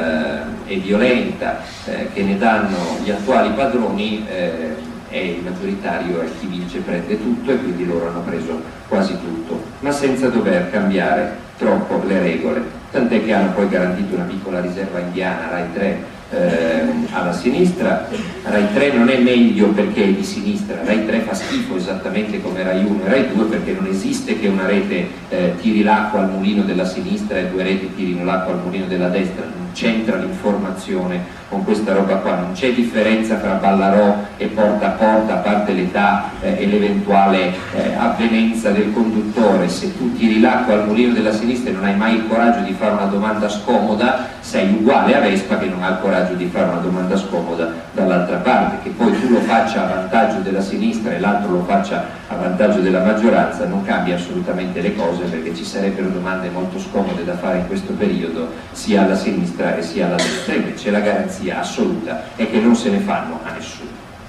eh, e violenta eh, che ne danno gli attuali padroni, eh, è il maggioritario è chi vince prende tutto, e quindi loro hanno preso quasi tutto, ma senza dover cambiare troppo le regole, tant'è che hanno poi garantito una piccola riserva indiana, Rai tre, eh, alla sinistra. Rai tre non è meglio perché è di sinistra, Rai tre fa schifo esattamente come Rai uno e Rai due, perché non esiste che una rete eh, tiri l'acqua al mulino della sinistra e due reti tirino l'acqua al mulino della destra, non c'entra l'informazione con questa roba qua, non c'è differenza fra Ballarò e Porta a Porta, a parte l'età eh, e l'eventuale eh, avvenenza del conduttore. Se tu tiri l'acqua al mulino della sinistra e non hai mai il coraggio di fare una domanda scomoda, sei uguale a Vespa che non ha il coraggio di fare una domanda scomoda dall'altra parte. Che poi tu lo faccia a vantaggio della sinistra e l'altro lo faccia a vantaggio della maggioranza non cambia assolutamente le cose, perché ci sarebbero domande molto scomode da fare in questo periodo sia alla sinistra e sia alla destra. Invece la garanzia assoluta è che non se ne fanno a nessuno.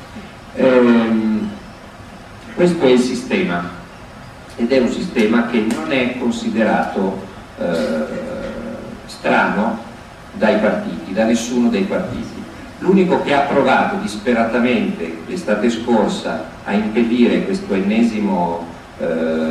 Ehm, questo è il sistema, ed è un sistema che non è considerato eh, strano dai partiti, da nessuno dei partiti. L'unico che ha provato disperatamente l'estate scorsa a impedire questo ennesimo eh,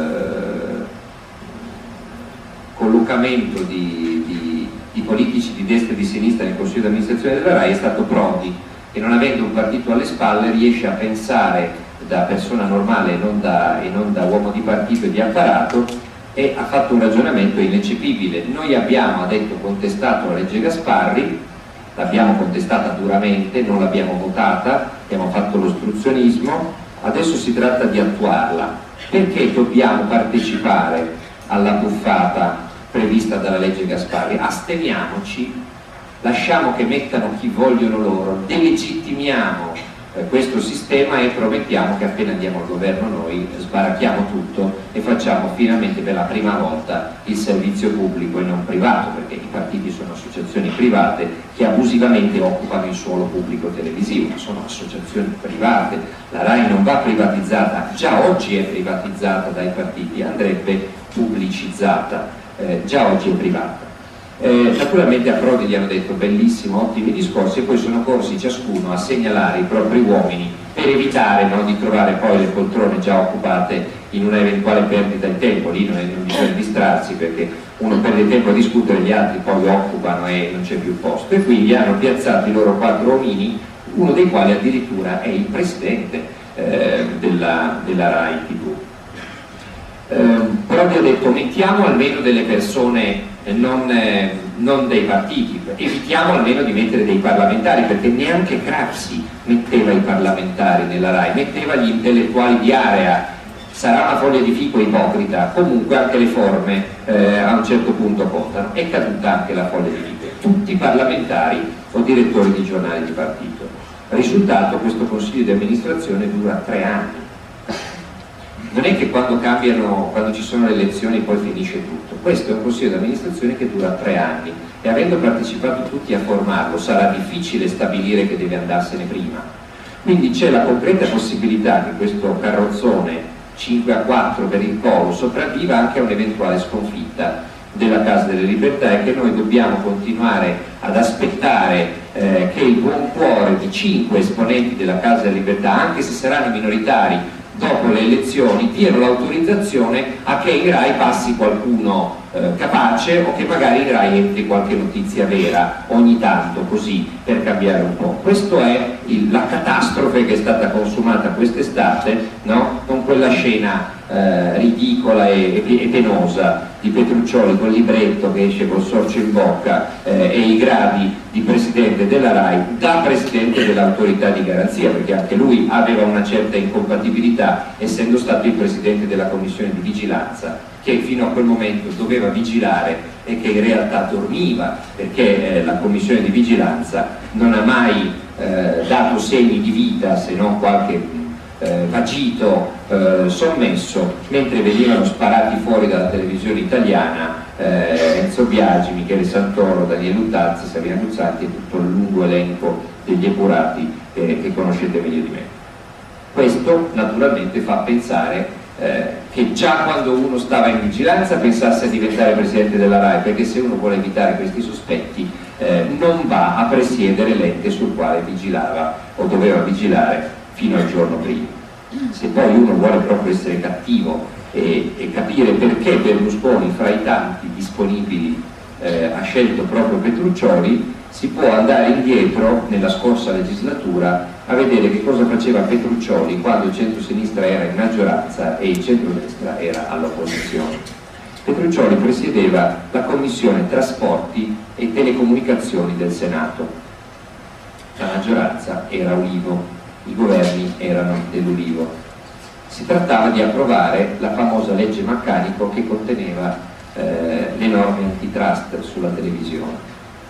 collocamento di, di, di politici di destra e di sinistra nel Consiglio di amministrazione della RAI è stato Prodi, che non avendo un partito alle spalle riesce a pensare da persona normale e non da, e non da uomo di partito e di apparato, e ha fatto un ragionamento ineccepibile. Noi abbiamo, ha detto, contestato la legge Gasparri, l'abbiamo contestata duramente, non l'abbiamo votata, abbiamo fatto l'ostruzionismo, adesso si tratta di attuarla. Perché dobbiamo partecipare alla buffata prevista dalla legge Gasparri? Asteniamoci, lasciamo che mettano chi vogliono loro, delegittimiamo eh, questo sistema e promettiamo che appena andiamo al governo noi sbaracchiamo tutto e facciamo finalmente per la prima volta il servizio pubblico e non privato, perché i partiti sono associazioni private che abusivamente occupano il suolo pubblico televisivo, ma sono associazioni private. La RAI non va privatizzata, già oggi è privatizzata dai partiti, andrebbe pubblicizzata, eh, già oggi è privata. Eh, naturalmente a Prodi gli hanno detto bellissimo, ottimi discorsi, e poi sono corsi ciascuno a segnalare i propri uomini per evitare, no, di trovare poi le poltrone già occupate in una eventuale perdita di tempo. Lì non, è, non bisogna distrarsi, perché uno perde tempo a discutere, gli altri poi occupano e non c'è più posto, e quindi hanno piazzato i loro quattro uomini, uno dei quali addirittura è il presidente eh, della, della RAI tivù. Eh, Prodi ha detto mettiamo almeno delle persone non, eh, non dei partiti, evitiamo almeno di mettere dei parlamentari, perché neanche Craxi metteva i parlamentari nella RAI, metteva gli intellettuali di area. Sarà una foglia di fico ipocrita, comunque anche le forme eh, a un certo punto contano. È caduta anche la foglia di fico, tutti parlamentari o direttori di giornali di partito. Risultato, questo consiglio di amministrazione dura tre anni. Non è che quando cambiano, quando ci sono le elezioni poi finisce tutto. Questo è un consiglio di amministrazione che dura tre anni, e avendo partecipato tutti a formarlo sarà difficile stabilire che deve andarsene prima. Quindi c'è la concreta possibilità che questo carrozzone cinque a quattro per il Polo sopravviva anche a un'eventuale sconfitta della Casa delle Libertà, e che noi dobbiamo continuare ad aspettare eh, che il buon cuore di cinque esponenti della Casa delle Libertà, anche se saranno minoritari, dopo le elezioni diano l'autorizzazione a che in RAI passi qualcuno eh, capace, o che magari in RAI entri qualche notizia vera ogni tanto, così per cambiare un po'. Questa è il, la catastrofe che è stata consumata quest'estate, no? Con quella scena eh, ridicola e, e penosa di Petruccioli col libretto che esce col sorcio in bocca eh, e i gradi di presidente della RAI da presidente dell'autorità di garanzia, perché anche lui aveva una certa incompatibilità, essendo stato il presidente della commissione di vigilanza, che fino a quel momento doveva vigilare e che in realtà dormiva, perché eh, la commissione di vigilanza non ha mai eh, dato segni di vita, se non qualche eh, vagito eh, sommesso, mentre venivano sparati fuori dalla televisione italiana eh, Enzo Biagi, Michele Santoro, Daniele Luttazzi, Sabrina Guzzanti e tutto il lungo elenco degli epurati eh, che conoscete meglio di me. Questo naturalmente fa pensare eh, che già quando uno stava in vigilanza pensasse a diventare presidente della RAI, perché se uno vuole evitare questi sospetti eh, non va a presiedere l'ente sul quale vigilava o doveva vigilare fino al giorno prima. Se poi uno vuole proprio essere cattivo e, e capire perché Berlusconi fra i tanti disponibili eh, ha scelto proprio Petruccioli, si può andare indietro nella scorsa legislatura a vedere che cosa faceva Petruccioli quando il centro-sinistra era in maggioranza e il centro-destra era all'opposizione. Petruccioli presiedeva la Commissione Trasporti e Telecomunicazioni del Senato. La maggioranza era Ulivo, i governi erano dell'Ulivo. Si trattava di approvare la famosa legge Maccanico che conteneva eh, le norme antitrust sulla televisione.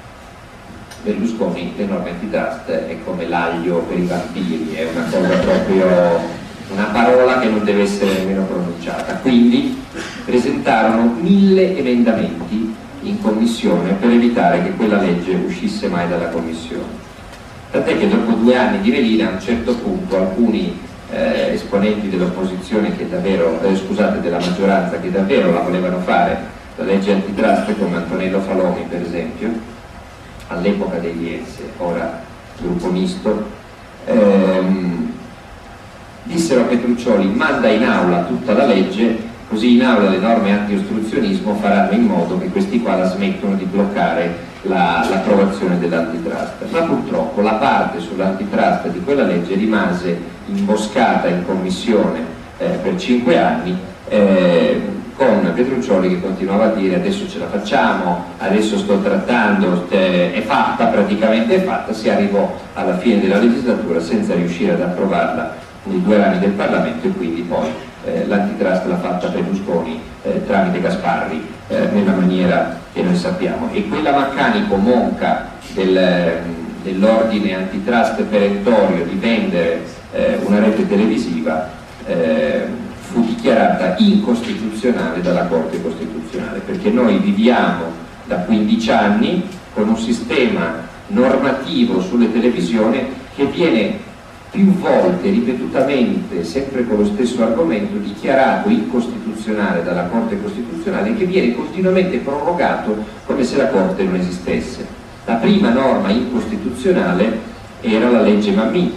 Berlusconi le norme antitrust è come l'aglio per i vampiri, è una cosa proprio, una parola che non deve essere nemmeno pronunciata. Quindi presentarono mille emendamenti in commissione per evitare che quella legge uscisse mai dalla commissione. Tant'è che dopo due anni di velina a un certo punto alcuni eh, esponenti dell'opposizione che davvero, eh, scusate, della maggioranza che davvero la volevano fare, la legge antitrust, come Antonello Falomi per esempio, all'epoca degli E S, ora gruppo misto, ehm, dissero a Petruccioli: manda in aula tutta la legge, così in aula le norme anti-ostruzionismo faranno in modo che questi qua la smettono di bloccare l'approvazione dell'antitrust. Ma purtroppo la parte sull'antitrust di quella legge rimase imboscata in commissione eh, per cinque anni, eh, con Petruccioli che continuava a dire adesso ce la facciamo, adesso sto trattando, è fatta, praticamente è fatta. Si arrivò alla fine della legislatura senza riuscire ad approvarla nei due rami del Parlamento, e quindi poi eh, l'antitrust l'ha fatta Berlusconi eh, tramite Gasparri eh, nella maniera che noi sappiamo. E quella Maccanico monca del, dell'ordine antitrust perentorio di vendere eh, una rete televisiva eh, fu dichiarata incostituzionale dalla Corte Costituzionale, perché noi viviamo da quindici anni con un sistema normativo sulle televisioni che viene più volte, ripetutamente, sempre con lo stesso argomento, dichiarato incostituzionale dalla Corte Costituzionale e che viene continuamente prorogato come se la Corte non esistesse. La prima norma incostituzionale era la legge Mammì,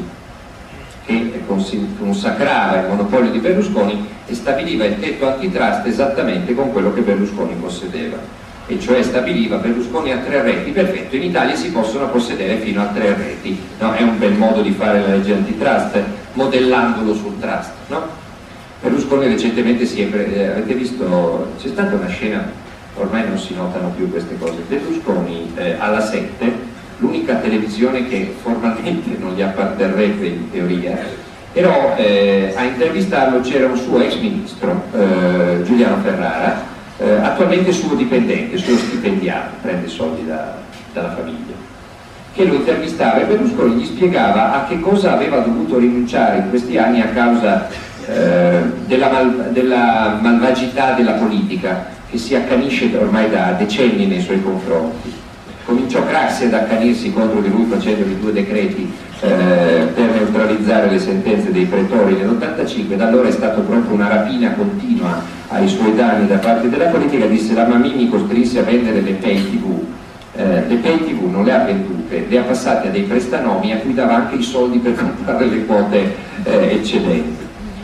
che consacrava il monopolio di Berlusconi e stabiliva il tetto antitrust esattamente con quello che Berlusconi possedeva, e cioè stabiliva Berlusconi a tre reti, perfetto, in Italia si possono possedere fino a tre reti, no? È un bel modo di fare la legge antitrust, modellandolo sul trust, no? Berlusconi recentemente si è, eh, avete visto, c'è stata una scena, ormai non si notano più queste cose, Berlusconi eh, alla sette, l'unica televisione che formalmente non gli apparterrebbe in teoria, però eh, a intervistarlo c'era un suo ex ministro, eh, Giuliano Ferrara, Eh, attualmente suo dipendente, suo stipendiato, prende soldi da, dalla famiglia, che lo intervistava e Berlusconi gli spiegava a che cosa aveva dovuto rinunciare in questi anni a causa eh, della, mal, della malvagità della politica che si accanisce ormai da decenni nei suoi confronti. Cominciò Craxi ad accanirsi contro di lui facendogli due decreti eh, per neutralizzare le sentenze dei pretori nell'ottantacinque, da allora è stato proprio una rapina continua ai suoi danni da parte della politica. Disse: la Mammì mi costrinse a vendere le pay tv, eh, le pay tv non le ha vendute, le ha passate a dei prestanomi a cui dava anche i soldi per comprare le quote eh, eccedenti.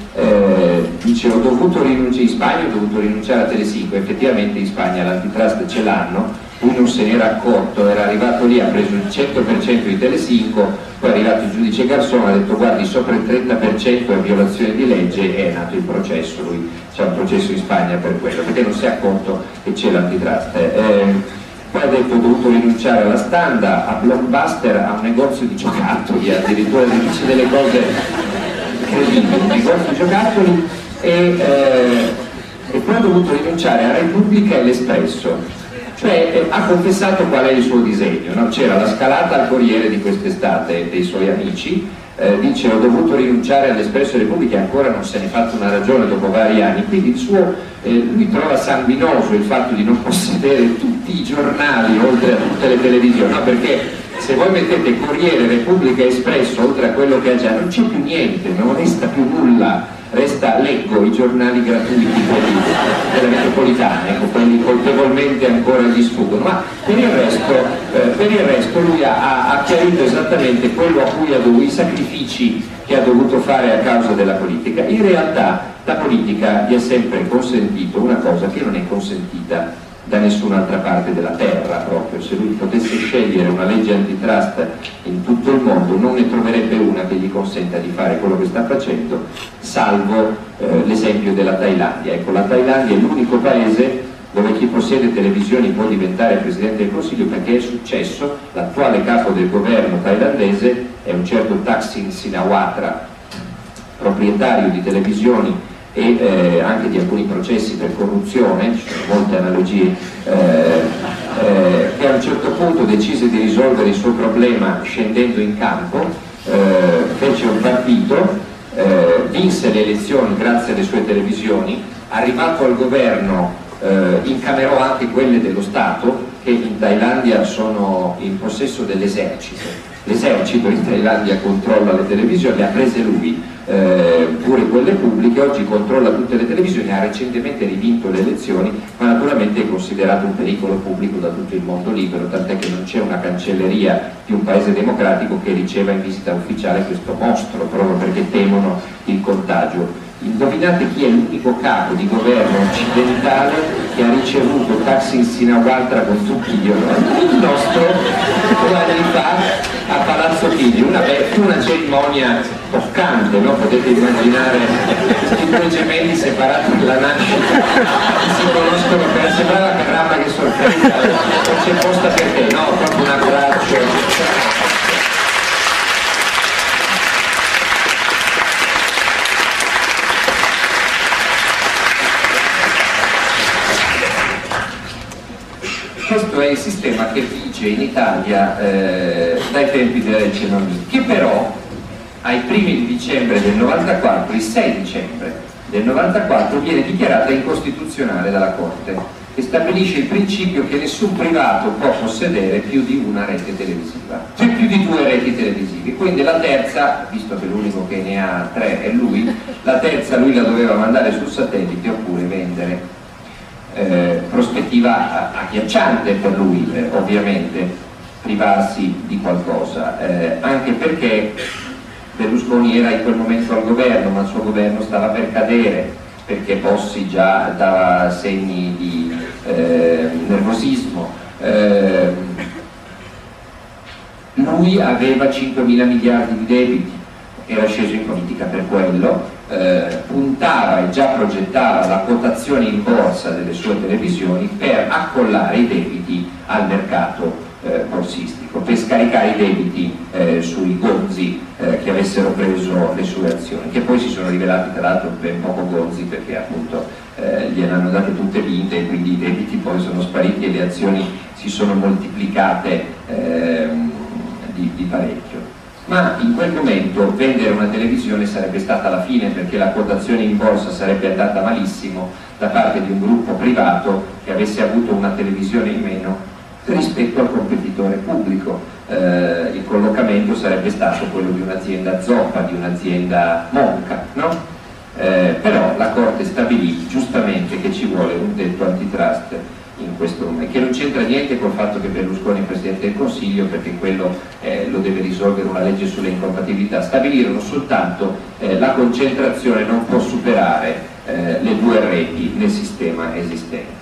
Eh, dice: ho dovuto rinunciare in Spagna, ho dovuto rinunciare a Telecinque. Effettivamente in Spagna l'antitrust ce l'hanno, lui non se n'era accorto, era arrivato lì, ha preso il cento per cento di Telecinque, poi è arrivato il giudice Garzón, ha detto: guardi, sopra il trenta per cento è violazione di legge, e è nato il processo. Lui c'è un processo in Spagna per quello, perché non si è accorto che c'è l'antitrust. Eh, poi ha detto: ho dovuto rinunciare alla Standa, a Blockbuster, a un negozio di giocattoli, addirittura dice delle cose incredibili, un negozio di giocattoli, e, eh, e poi ha dovuto rinunciare a Repubblica e l'Espresso. Cioè eh, ha confessato qual è il suo disegno, no? C'era la scalata al Corriere di quest'estate dei suoi amici, eh, dice: ho dovuto rinunciare all'Espresso e Repubblica, e ancora non se ne è fatto una ragione dopo vari anni. Quindi il suo, eh, lui trova sanguinoso il fatto di non possedere tutti i giornali oltre a tutte le televisioni, no? Perché se voi mettete Corriere, Repubblica e Espresso oltre a quello che ha già, non c'è più niente, non resta più nulla. Resta, leggo i giornali gratuiti, quelli della metropolitana, ecco, quelli colpevolmente ancora gli sfuggono, ma per il resto, eh, per il resto lui ha, ha chiarito esattamente quello a cui ha dovuto, i sacrifici che ha dovuto fare a causa della politica. In realtà la politica gli ha sempre consentito una cosa che non è consentita da nessun'altra parte della terra proprio. Se lui potesse scegliere una legge antitrust in tutto il mondo, non ne troverebbe una che gli consenta di fare quello che sta facendo, salvo eh, l'esempio della Thailandia. Ecco, la Thailandia è l'unico paese dove chi possiede televisioni può diventare Presidente del Consiglio, perché è successo, l'attuale capo del governo thailandese è un certo Thaksin Shinawatra, proprietario di televisioni e eh, anche di alcuni processi per corruzione, ci sono molte analogie, eh, eh, che a un certo punto decise di risolvere il suo problema scendendo in campo, eh, fece un partito, eh, vinse le elezioni grazie alle sue televisioni, arrivato al governo eh, incamerò anche quelle dello Stato, che in Thailandia sono in possesso dell'esercito. L'esercito in Thailandia controlla le televisioni, le ha prese lui, eh, pure quelle pubbliche, oggi controlla tutte le televisioni, ha recentemente rivinto le elezioni, ma naturalmente è considerato un pericolo pubblico da tutto il mondo libero, tant'è che non c'è una cancelleria di un paese democratico che riceva in visita ufficiale questo mostro, proprio perché temono il contagio. Indovinate chi è l'unico capo di governo occidentale che ha ricevuto Thaksin Shinawatra con tutti gli onori? Il nostro, due anni fa a Palazzo Chigi, una, una cerimonia toccante, no? Potete immaginare questi due gemelli separati dalla nascita, si conoscono per, sembrava Caramba che sorpresa, non c'è posta per te, no? Proprio un abbraccio. questo è il sistema che vige in Italia eh, dai tempi della legge Nonnini, che però ai primi di dicembre del novantaquattro, il sei dicembre del novantaquattro, viene dichiarata incostituzionale dalla Corte, che stabilisce il principio che nessun privato può possedere più di una rete televisiva, cioè più di due reti televisive. Quindi la terza, visto che l'unico che ne ha tre è lui, la terza lui la doveva mandare sul satellite oppure vendere. Eh, prospettiva agghiacciante per lui, eh, ovviamente, privarsi di qualcosa, eh, anche perché Berlusconi era in quel momento al governo, ma il suo governo stava per cadere, perché Bossi già dava segni di eh, nervosismo. Eh, lui aveva cinquemila miliardi di debiti, era sceso in politica per quello, eh, puntava e già progettava la quotazione in borsa delle sue televisioni per accollare i debiti al mercato eh, borsistico, per scaricare i debiti eh, sui gonzi eh, che avessero preso le sue azioni, che poi si sono rivelati tra l'altro ben poco gonzi, perché appunto eh, gliene hanno date tutte vinte e quindi i debiti poi sono spariti e le azioni si sono moltiplicate eh, di, di parecchio. Ma in quel momento vendere una televisione sarebbe stata la fine, perché la quotazione in borsa sarebbe andata malissimo da parte di un gruppo privato che avesse avuto una televisione in meno rispetto al competitore pubblico. Eh, il collocamento sarebbe stato quello di un'azienda zoppa, di un'azienda monca, no? Eh, però la Corte stabilì giustamente che ci vuole un tetto antitrust in questo momento, che non c'entra niente col fatto che Berlusconi è Presidente del Consiglio, perché quello eh, lo deve risolvere una legge sulle incompatibilità. Stabilirono soltanto eh, la concentrazione non può superare eh, le due reti nel sistema esistente.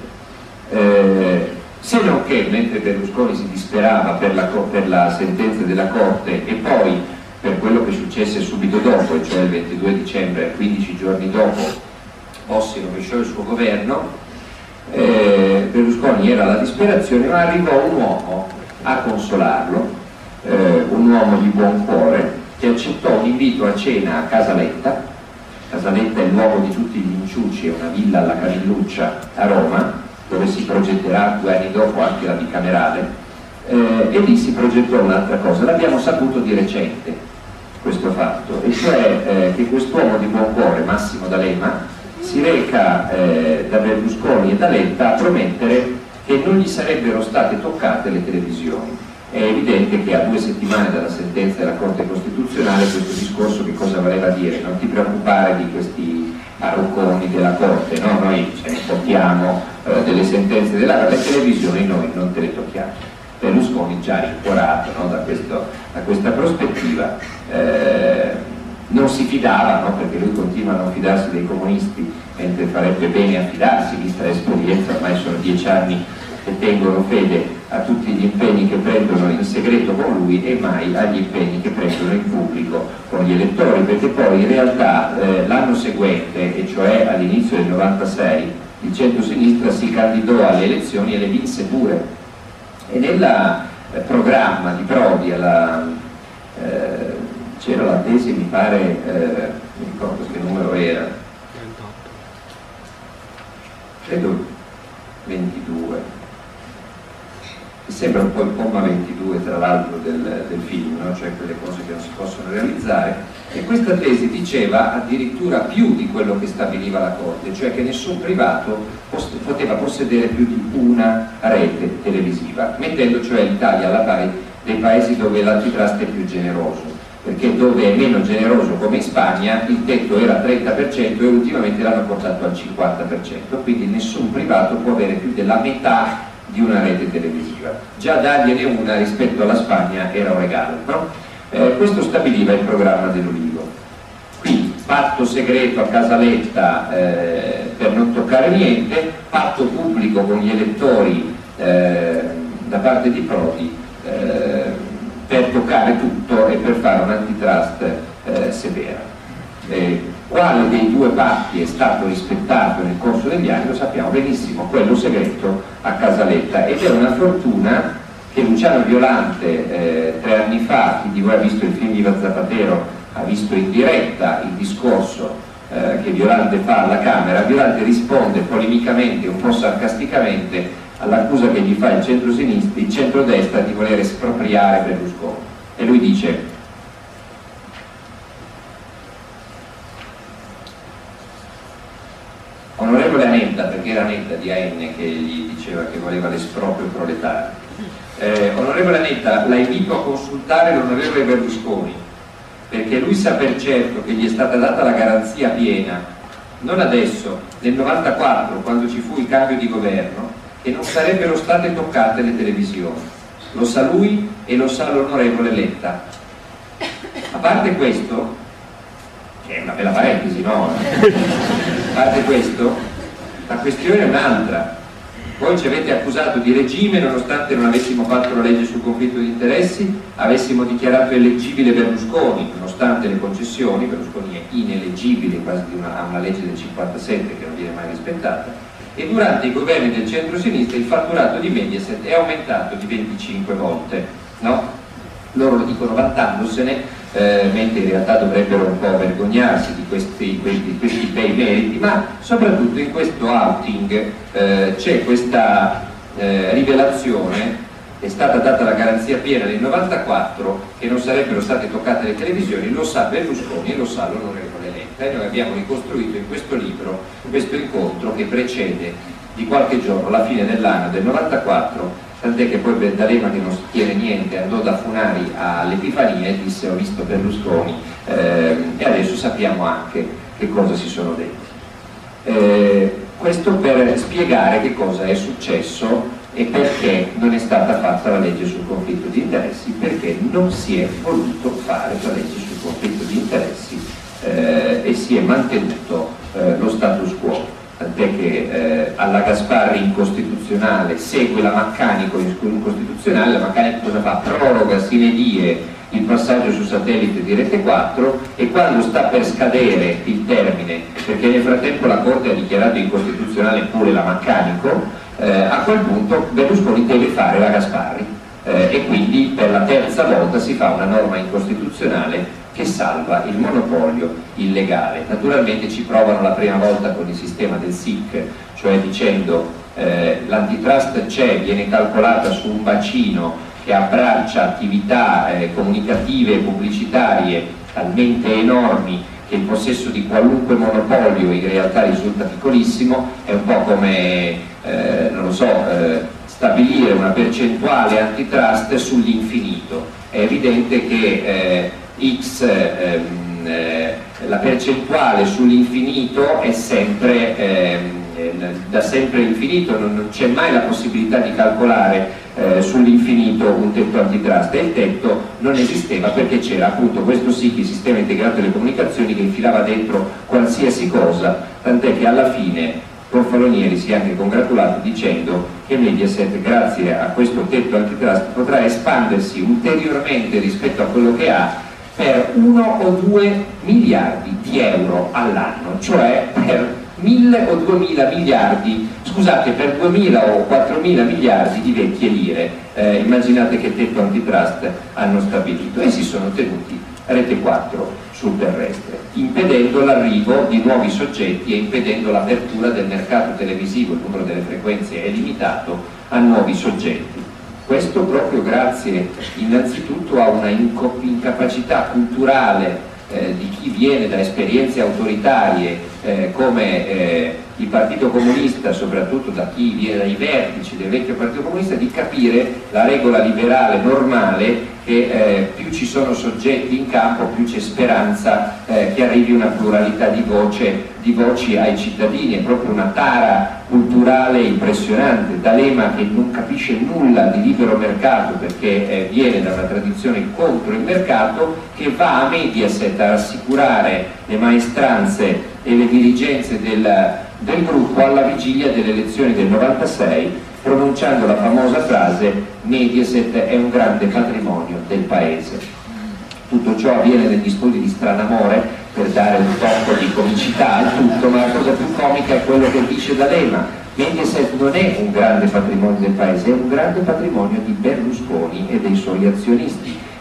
Eh, se non che mentre Berlusconi si disperava per la, per la sentenza della Corte e poi per quello che successe subito dopo, cioè il ventidue dicembre, quindici giorni dopo, Bossi rovesciò il suo governo, Eh, Berlusconi era alla disperazione, ma arrivò un uomo a consolarlo, eh, un uomo di buon cuore, che accettò un invito a cena a Casaletta. Casaletta è il luogo di tutti gli inciuci, è una villa alla Camilluccia a Roma, dove si progetterà due anni dopo anche la bicamerale, eh, e lì si progettò un'altra cosa. L'abbiamo saputo di recente questo fatto, e cioè eh, che quest'uomo di buon cuore, Massimo D'Alema, si reca eh, da Berlusconi e da Letta a promettere che non gli sarebbero state toccate le televisioni. È evidente che a due settimane dalla sentenza della Corte Costituzionale questo discorso che cosa voleva dire? Non ti preoccupare di questi parrucconi della Corte, no? Noi ce ne portiamo eh, delle sentenze della le televisioni, noi non te le tocchiamo. Berlusconi già rincuorato, no? da, questo, da questa prospettiva eh, non si fidava, no? Perché lui continua a non fidarsi dei comunisti, mentre farebbe bene a fidarsi, vista l'esperienza. Ormai sono dieci anni che tengono fede a tutti gli impegni che prendono in segreto con lui e mai agli impegni che prendono in pubblico con gli elettori, perché poi in realtà eh, l'anno seguente, e cioè all'inizio del novantasei, il centro-sinistra si candidò alle elezioni e le vinse pure. E nel eh, programma di Prodi alla, eh, c'era la tesi, mi pare, eh, mi ricordo che numero era, credo ventidue, mi sembra un po' il comma ventidue tra l'altro del, del film, no? Cioè quelle cose che non si possono realizzare, e questa tesi diceva addirittura più di quello che stabiliva la Corte, cioè che nessun privato poteva possedere più di una rete televisiva, mettendo cioè l'Italia alla pari dei paesi dove l'antitrust è più generoso, perché dove è meno generoso come in Spagna il tetto era trenta per cento e ultimamente l'hanno portato al cinquanta per cento, quindi nessun privato può avere più della metà di una rete televisiva. Già dargliene una rispetto alla Spagna era un regalo, no? Eh, questo stabiliva il programma dell'Ulivo. Quindi patto segreto a Casaletta eh, per non toccare niente, patto pubblico con gli elettori eh, da parte di Prodi eh, per toccare tutto e per fare un'antitrust eh, severa. Eh, quale dei due patti è stato rispettato nel corso degli anni lo sappiamo benissimo, quello segreto a Casaletta, ed è una fortuna che Luciano Violante eh, tre anni fa, chi di voi ha visto il film di Zapatero ha visto in diretta il discorso eh, che Violante fa alla Camera. Violante risponde polemicamente, un po' sarcasticamente, all'accusa che gli fa il centro-sinistra, il centrodestra di voler espropriare Berlusconi. E lui dice: onorevole Anetta, perché era Anetta di A N che gli diceva che voleva l'esproprio proletario, eh, onorevole Anetta, la invito a consultare l'onorevole Berlusconi, perché lui sa per certo che gli è stata data la garanzia piena, non adesso, nel novantaquattro, quando ci fu il cambio di governo, che non sarebbero state toccate le televisioni. Lo sa lui e lo sa l'onorevole Letta. A parte questo, che è una bella parentesi, no? A parte questo, la questione è un'altra. Voi ci avete accusato di regime nonostante non avessimo fatto la legge sul conflitto di interessi, avessimo dichiarato eleggibile Berlusconi nonostante le concessioni. Berlusconi è ineleggibile quasi di una, a una legge del cinquantasette che non viene mai rispettata, e durante i governi del centro-sinistra il fatturato di Mediaset è aumentato di venticinque volte, no? Loro lo dicono vantandosene, eh, mentre in realtà dovrebbero un po' vergognarsi di questi, questi, questi bei meriti, ma soprattutto in questo outing eh, c'è questa eh, rivelazione. È stata data la garanzia piena nel novantaquattro che non sarebbero state toccate le televisioni, lo sa Berlusconi e lo sa l'onorevole Letta, e noi abbiamo ricostruito in questo libro questo incontro che precede di qualche giorno la fine dell'anno del novantaquattro, tant'è che poi D'Alema, che non sostiene niente, andò da Funari all'Epifania e disse: ho visto Berlusconi, eh, e adesso sappiamo anche che cosa si sono detti. Eh, questo per spiegare che cosa è successo e perché non è stata fatta la legge sul conflitto di interessi, perché non si è voluto fare la legge sul conflitto di interessi eh, e si è mantenuto eh, lo status quo. Tant'è che eh, alla Gasparri incostituzionale segue la Maccanico incostituzionale. La Maccanico cosa fa? Proroga sine die il passaggio su satellite di Rete quattro, e quando sta per scadere il termine, perché nel frattempo la Corte ha dichiarato incostituzionale pure la Maccanico, eh, a quel punto Berlusconi deve fare la Gasparri eh, e quindi per la terza volta si fa una norma incostituzionale che salva il monopolio illegale. Naturalmente ci provano la prima volta con il sistema del S I C, cioè dicendo eh, l'antitrust c'è, viene calcolata su un bacino che abbraccia attività eh, comunicative e pubblicitarie talmente enormi che il possesso di qualunque monopolio in realtà risulta piccolissimo. È un po' come, eh, non lo so, eh, stabilire una percentuale antitrust sull'infinito. È evidente che eh, X, ehm, eh, la percentuale sull'infinito è sempre, ehm, da sempre infinito, non, non c'è mai la possibilità di calcolare eh, sull'infinito un tetto antitrust, e il tetto non esisteva perché c'era appunto questo S I C, il sistema integrato delle comunicazioni, che infilava dentro qualsiasi cosa, tant'è che alla fine Confalonieri si è anche congratulato dicendo che Mediaset, grazie a questo tetto antitrust, potrà espandersi ulteriormente rispetto a quello che ha per uno o due miliardi di euro all'anno, cioè per mille o duemila miliardi, scusate, per duemila o quattromila miliardi di vecchie lire. Eh, immaginate che tetto antitrust hanno stabilito, e si sono tenuti Rete quattro sul terrestre, impedendo l'arrivo di nuovi soggetti e impedendo l'apertura del mercato televisivo. Il numero delle frequenze è limitato a nuovi soggetti. Questo proprio grazie innanzitutto a una incapacità culturale eh, di chi viene da esperienze autoritarie eh, come eh, il Partito Comunista, soprattutto da chi viene dai vertici del vecchio Partito Comunista, di capire la regola liberale normale che eh, più ci sono soggetti in campo, più c'è speranza eh, che arrivi una pluralità di, voce, di voci ai cittadini. È proprio una tara culturale impressionante. D'Alema, che non capisce nulla di libero mercato perché eh, viene da una tradizione contro il mercato, che va a Mediaset a rassicurare le maestranze e le dirigenze del, del gruppo alla vigilia delle elezioni del novantasei, pronunciando la famosa frase: Mediaset è un grande patrimonio del paese. Tutto ciò avviene negli studi di Stranamore per dare un tocco di comicità al tutto, ma la cosa più comica è quello che dice D'Alema: Mediaset non è un grande patrimonio del paese, è un grande patrimonio di Berlusconi e dei suoi azionisti.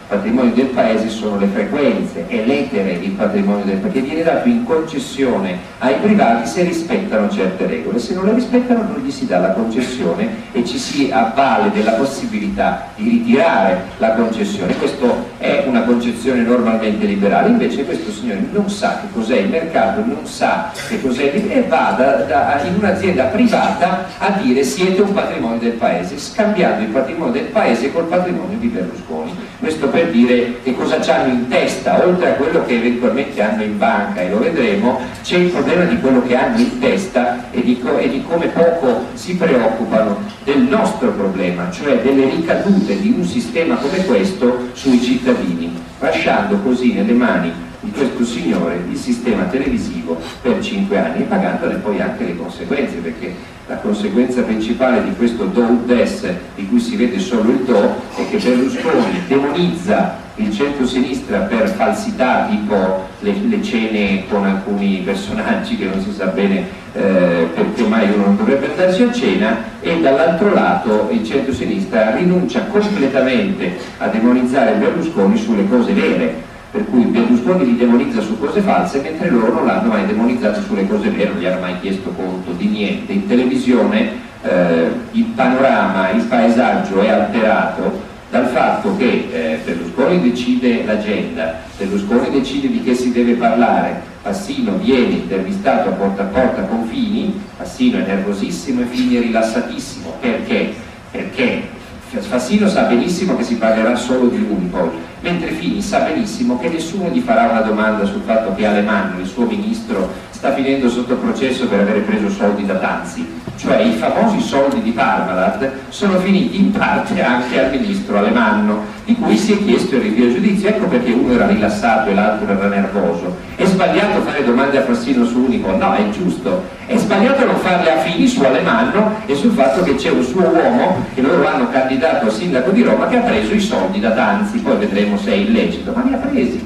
patrimonio del paese sono le frequenze, è l'etere il patrimonio del paese, che viene dato in concessione ai privati se rispettano certe regole. Se non le rispettano non gli si dà la concessione e ci si avvale della possibilità di ritirare la concessione. Questa è una concezione normalmente liberale, invece questo signore non sa che cos'è il mercato, non sa che cos'è il... e va da, da, in un'azienda privata a dire siete un patrimonio del paese, scambiando il patrimonio del paese col patrimonio di Berlusconi. Questo per dire che cosa hanno in testa, oltre a quello che eventualmente hanno in banca, e lo vedremo, c'è il problema di quello che hanno in testa e di, co e di come poco si preoccupano del nostro problema, cioè delle ricadute di un sistema come questo sui cittadini, lasciando così nelle mani di questo signore il sistema televisivo per cinque anni e pagandone poi anche le conseguenze, perché la conseguenza principale di questo do des di cui si vede solo il do è che Berlusconi demonizza il centro-sinistra per falsità tipo le, le cene con alcuni personaggi che non si sa bene eh, perché mai uno non dovrebbe andarci a cena, e dall'altro lato il centro-sinistra rinuncia completamente a demonizzare Berlusconi sulle cose vere, per cui Berlusconi li demonizza su cose false mentre loro non l'hanno mai demonizzato sulle cose vere, non gli hanno mai chiesto conto di niente. In televisione eh, il panorama, il paesaggio è alterato dal fatto che eh, Berlusconi decide l'agenda, Berlusconi decide di che si deve parlare, Fassino viene intervistato a porta a porta con Fini, Fassino è nervosissimo e Fini è rilassatissimo. Perché? Perché Fassino sa benissimo che si parlerà solo di Unipol, mentre Fini sa benissimo che nessuno gli farà una domanda sul fatto che Alemanno, il suo ministro, sta finendo sotto processo per aver preso soldi da Tanzi, cioè i famosi soldi di Parmalat sono finiti in parte anche al ministro Alemanno, di cui si è chiesto il rinvio a giudizio. Ecco perché uno era rilassato e l'altro era nervoso. È sbagliato fare domande a Fassino su Unipol? No, è giusto. È sbagliato non farle a Fini su Alemanno e sul fatto che c'è un suo uomo che loro hanno candidato a sindaco di Roma che ha preso i soldi da Tanzi, poi vedremo se è illecito, ma li ha presi.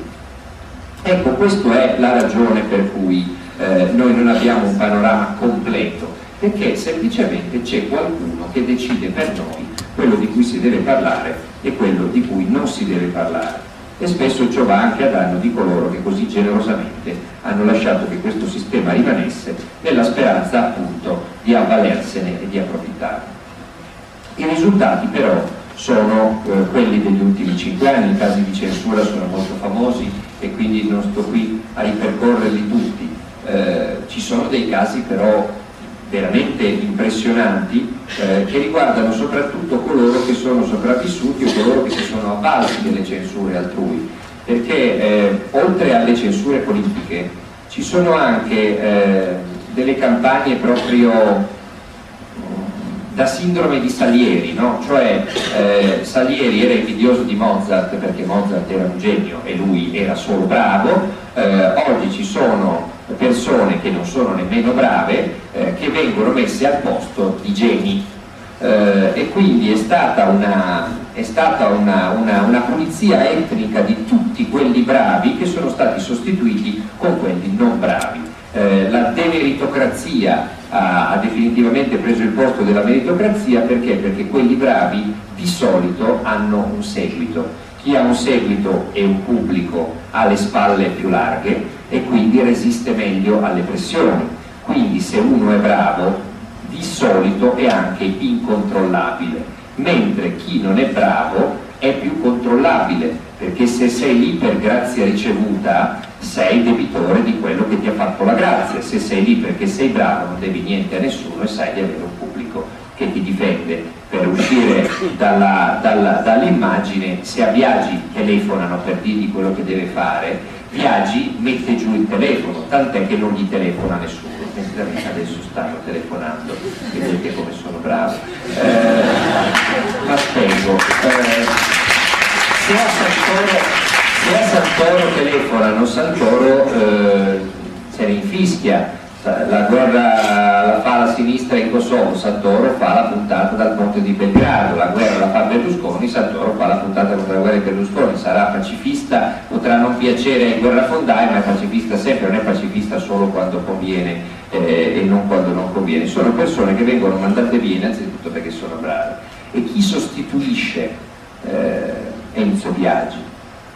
Ecco, questa è la ragione per cui eh, noi non abbiamo un panorama completo, perché semplicemente c'è qualcuno che decide per noi quello di cui si deve parlare e quello di cui non si deve parlare, e spesso ciò va anche a danno di coloro che così generosamente hanno lasciato che questo sistema rimanesse nella speranza appunto di avvalersene e di approfittarne. I risultati però sono eh, quelli degli ultimi cinque anni, i casi di censura sono molto famosi e quindi non sto qui a ripercorrerli tutti. Eh, ci sono dei casi però veramente impressionanti eh, che riguardano soprattutto coloro che sono sopravvissuti o coloro che si sono avvalsi delle censure altrui, perché eh, oltre alle censure politiche ci sono anche eh, delle campagne proprio da sindrome di Salieri, no? Cioè eh, Salieri era invidioso di Mozart perché Mozart era un genio e lui era solo bravo. Eh, oggi ci sono persone che non sono nemmeno brave eh, che vengono messe al posto di geni eh, e quindi è stata una, è stata una, una, una pulizia etnica di tutti quelli bravi che sono stati sostituiti con quelli non bravi. Eh, la demeritocrazia ha, ha definitivamente preso il posto della meritocrazia. Perché? Perché quelli bravi di solito hanno un seguito. Chi ha un seguito e un pubblico ha le spalle più larghe e quindi resiste meglio alle pressioni. Quindi se uno è bravo di solito è anche incontrollabile, mentre chi non è bravo è più controllabile, perché se sei lì per grazia ricevuta sei debitore di quello che ti ha fatto la grazia, se sei lì perché sei bravo non devi niente a nessuno e sai di avere un pubblico che ti difende. Per uscire dalla, dalla, dall'immagine, se a Biagi telefonano per dirgli quello che deve fare, Biagi mette giù il telefono, tant'è che non gli telefona nessuno, mentre adesso stanno telefonando, vedete come sono bravo. Eh, ma spiego, eh, se a Santoro, se a Santoro telefonano, Santoro eh, se ne infischia. La guerra la fa la sinistra in Kosovo, Santoro fa la puntata dal ponte di Belgrado, la guerra la fa Berlusconi, Santoro fa la puntata contro la guerra di Berlusconi. Sarà pacifista, potrà non piacere ai guerrafondai, ma è pacifista sempre, non è pacifista solo quando conviene eh, e non quando non conviene. Sono persone che vengono mandate via innanzitutto perché sono brave. E chi sostituisce eh, Enzo Biagi?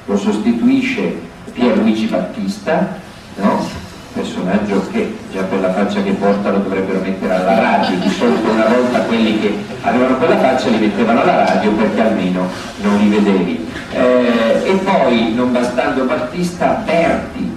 lo sostituisce Pierluigi Battista, no? Personaggio che già per la faccia che porta lo dovrebbero mettere alla radio, di solito una volta quelli che avevano quella faccia li mettevano alla radio perché almeno non li vedevi. Eh, e poi, non bastando Battista, Berti.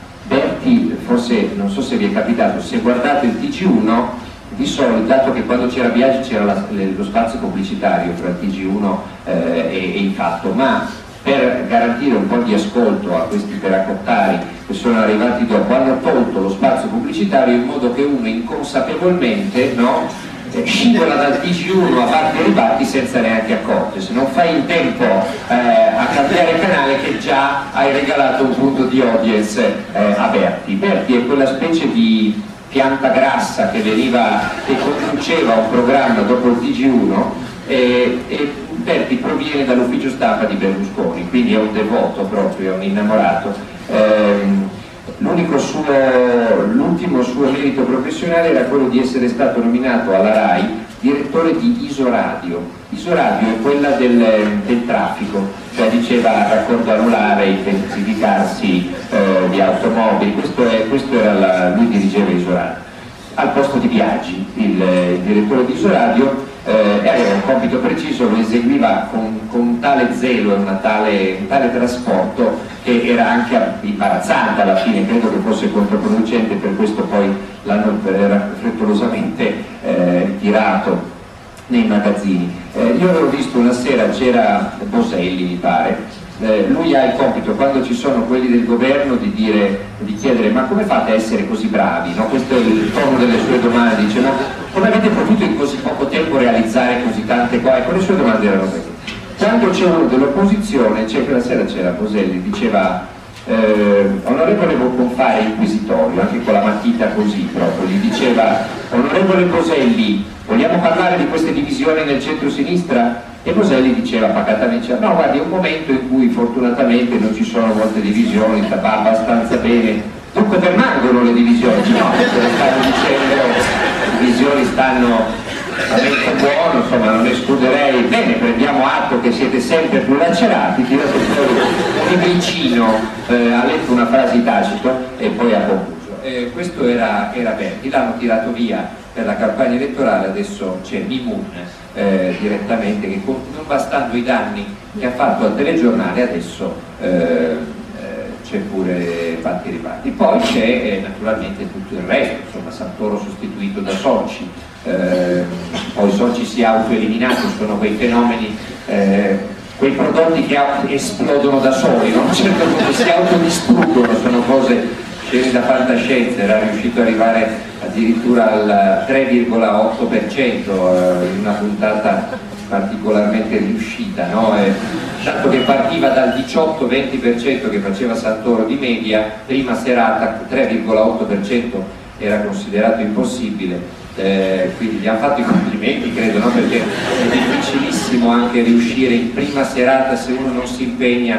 Berti, forse, non so se vi è capitato, se guardate il T G uno, di solito, dato che quando c'era Biagi c'era la, lo spazio pubblicitario fra il T G uno eh, e, e il Fatto, ma per garantire un po' di ascolto a questi peracottari che sono arrivati dopo, hanno tolto lo spazio pubblicitario in modo che uno inconsapevolmente, no, eh, scivola dal T G uno a parte i ribatti senza neanche accorgersi. Non fai in tempo eh, a cambiare canale che già hai regalato un punto di audience eh, a Berti. Berti è quella specie di pianta grassa che veniva e conduceva un programma dopo il T G uno e, e Berti proviene dall'ufficio stampa di Berlusconi, quindi è un devoto proprio, è un innamorato. Ehm, l'unico suo, l'ultimo suo merito professionale era quello di essere stato nominato alla RAI direttore di Isoradio. Isoradio è quella del, del traffico, cioè diceva raccordo anulare, intensificarsi eh, di automobili, questo, è, questo era la, lui dirigeva Isoradio. Al posto di Biagi, il, il direttore di Isoradio, eh, aveva un compito preciso, lo eseguiva con, con un tale zelo e una tale, un tale trasporto che era anche imbarazzante alla fine, credo che fosse controproducente, per questo poi l'hanno frettolosamente eh, ritirato nei magazzini. Eh, io avevo visto una sera, c'era Boselli mi pare, eh, lui ha il compito quando ci sono quelli del governo di, dire, di chiedere ma come fate a essere così bravi, no? Questo è il tono delle sue domande, dice ma come avete potuto in così poco tempo realizzare così tante cose? Ecco, le sue domande erano queste. Quando c'è uno dell'opposizione, c'è quella sera c'era Boselli, diceva eh, onorevole può fare inquisitorio, anche con la matita così proprio, gli diceva onorevole Boselli, vogliamo parlare di queste divisioni nel centro-sinistra? E Boselli diceva pacatamente, no guardi, è un momento in cui fortunatamente non ci sono molte divisioni, sta abbastanza bene, dunque permangono le divisioni, no, stanno dicendo, le divisioni stanno a mezzo buono, insomma non escluderei, bene, prendiamo atto che siete sempre più lacerati, tirate fuori un libricino, eh, ha letto una frase di Tacito e poi ha concluso. Eh, questo era, era Berti, l'hanno tirato via per la campagna elettorale, adesso c'è Mimun eh, direttamente, che non bastando i danni che ha fatto al telegiornale adesso eh, eh, c'è pure Batti Ribatti. Poi c'è eh, naturalmente tutto il resto, insomma Santoro sostituito da Soci, eh, poi Soci si è autoeliminato, sono quei fenomeni, eh, quei prodotti che esplodono da soli, no? A un certo punto si autodistruggono, sono cose scene da fantascienza, era riuscito ad arrivare addirittura al tre virgola otto per cento eh, in una puntata particolarmente riuscita, no? Eh, tanto che partiva dal diciotto venti per cento che faceva Santoro di media, prima serata tre virgola otto per cento era considerato impossibile, eh, quindi gli hanno fatto i complimenti credo, no? Perché è difficilissimo anche riuscire in prima serata se uno non si impegna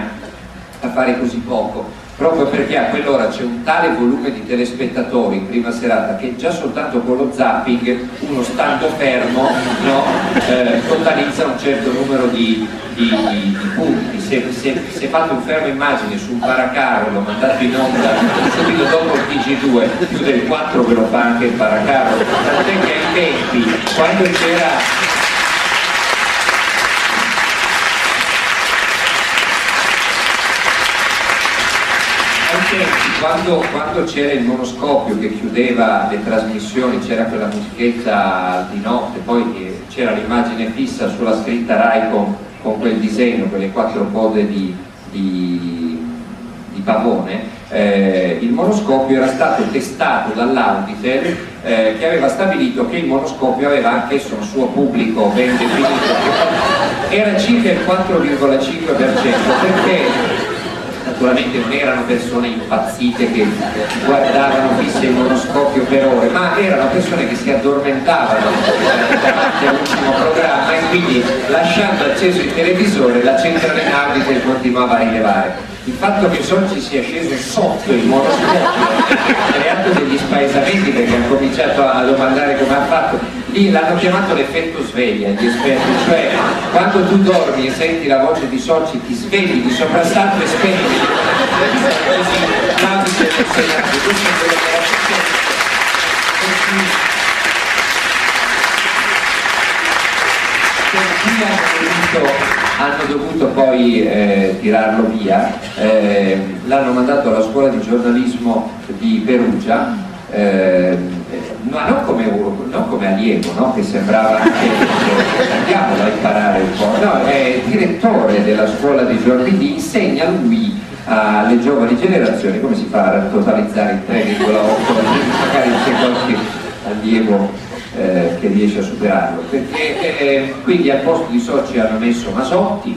a fare così poco, proprio perché a quell'ora c'è un tale volume di telespettatori in prima serata che già soltanto con lo zapping uno stando fermo, no, eh, totalizza un certo numero di, di, di, di punti. Se, se, se fate un fermo immagine su un paracarro mandato in onda subito dopo il T G due, più del quattro ve lo fa anche il paracarro, tant'è che ai tempi quando c'era Quando, quando c'era il monoscopio che chiudeva le trasmissioni, c'era quella musichetta di notte, poi c'era l'immagine fissa sulla scritta Rai con, con quel disegno, quelle quattro code di, di, di pavone, eh, il monoscopio era stato testato dall'Auditel eh, che aveva stabilito che il monoscopio aveva anch'esso un suo pubblico ben definito, era circa il quattro virgola cinque per cento, perché naturalmente non erano persone impazzite che guardavano fisse il monoscopio per ore, ma erano persone che si addormentavano davanti all'ultimo programma e quindi lasciando acceso il televisore la centralina Auditel continuava a rilevare. Il fatto che Soci sia sceso sotto il monoscopio ha creato degli spaesamenti perché ha cominciato a domandare come ha fatto. lì l'hanno chiamato l'effetto sveglia gli esperti, cioè quando tu dormi e senti la voce di Soci ti svegli di soprassalto e spegni così l'abito del Senato. Questo è quello che era successo. Hanno dovuto, hanno dovuto poi eh, tirarlo via, eh, l'hanno mandato alla scuola di giornalismo di Perugia, eh, ma non come, non come allievo, no? Che sembrava che eh, andiamolo a imparare un po', no, è direttore della scuola di giornalismo, insegna lui alle giovani generazioni come si fa a totalizzare il tre virgola otto, magari c'è qualche allievo Eh, che riesce a superarlo, perché eh, quindi al posto di Soci hanno messo Masotti,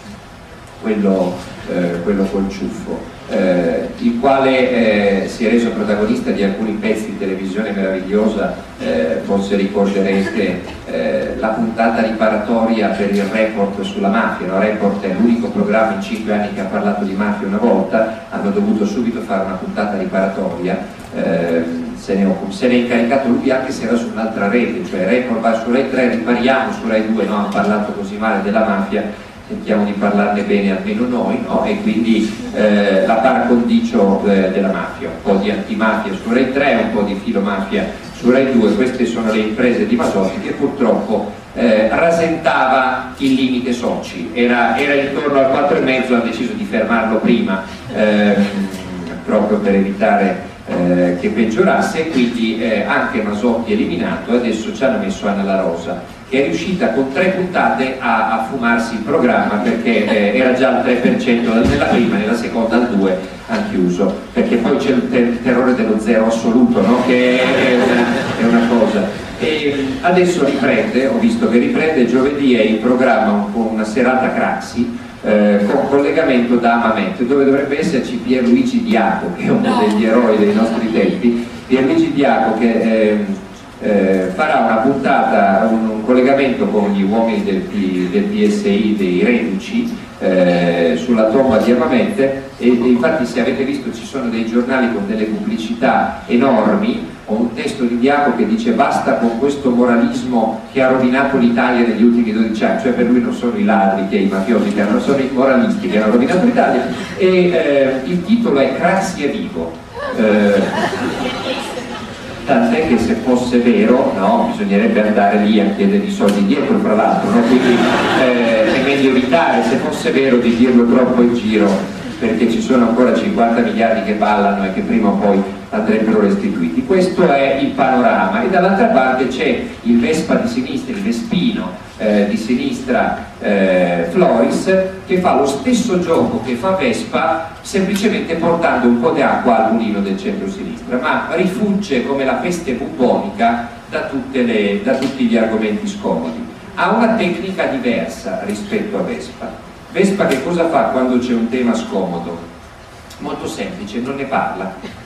quello, eh, quello col ciuffo, eh, il quale eh, si è reso protagonista di alcuni pezzi di televisione meravigliosa, eh, forse ricorderete eh, la puntata riparatoria per il Report sulla mafia. No? Report è l'unico programma in cinque anni che ha parlato di mafia una volta, hanno dovuto subito fare una puntata riparatoria. Eh, Se ne, se ne è incaricato lui anche se era su un'altra rete, cioè Report va su Rai tre, ripariamo su Rai due, no? Ha parlato così male della mafia, sentiamo di parlarne bene almeno noi, no? E quindi eh, la par condicio eh, della mafia, un po' di antimafia su Rai tre, un po' di filomafia su Rai due, queste sono le imprese di Masotti che purtroppo eh, rasentava il limite Soci, era, era intorno al quattro e mezzo, ha deciso di fermarlo prima, eh, proprio per evitare Eh, che peggiorasse, e quindi eh, anche Masotti eliminato. Adesso ci hanno messo Anna La Rosa, che è riuscita con tre puntate a, a fumarsi il programma, perché eh, era già al tre per cento nella prima, nella seconda al due per cento hanno chiuso, perché poi c'è il, ter il terrore dello zero assoluto, no? Che è una, è una cosa. E adesso riprende, ho visto che riprende, giovedì è in programma un po' una serata Craxi, Eh, con collegamento da Mamet, dove dovrebbe esserci Pierluigi Diaco, che è uno no. degli eroi dei nostri tempi. Pierluigi Diaco che eh, eh, farà una puntata, un, un collegamento con gli uomini del, del P S I, dei Reduci, eh, sulla tomba di Mamet, e, e infatti se avete visto ci sono dei giornali con delle pubblicità enormi. Ho un testo di Diaco che dice basta con questo moralismo che ha rovinato l'Italia negli ultimi dodici anni, cioè per lui non sono i ladri che i mafiosi che hanno, sono i moralisti che hanno rovinato l'Italia, e eh, il titolo è Craxi è vivo, eh, tant'è che se fosse vero, no, bisognerebbe andare lì a chiedere i soldi dietro, tra l'altro, no? Quindi eh, è meglio evitare, se fosse vero, di dirlo troppo in giro, perché ci sono ancora cinquanta miliardi che ballano e che prima o poi andrebbero restituiti. Questo è il panorama, e dall'altra parte c'è il Vespa di sinistra, il Vespino eh, di sinistra, eh, Floris, che fa lo stesso gioco che fa Vespa, semplicemente portando un po' di acqua al mulino del centro-sinistra, ma rifugge come la peste bubbonica da, tutte le, da tutti gli argomenti scomodi. Ha una tecnica diversa rispetto a Vespa. Vespa che cosa fa quando c'è un tema scomodo? Molto semplice, non ne parla.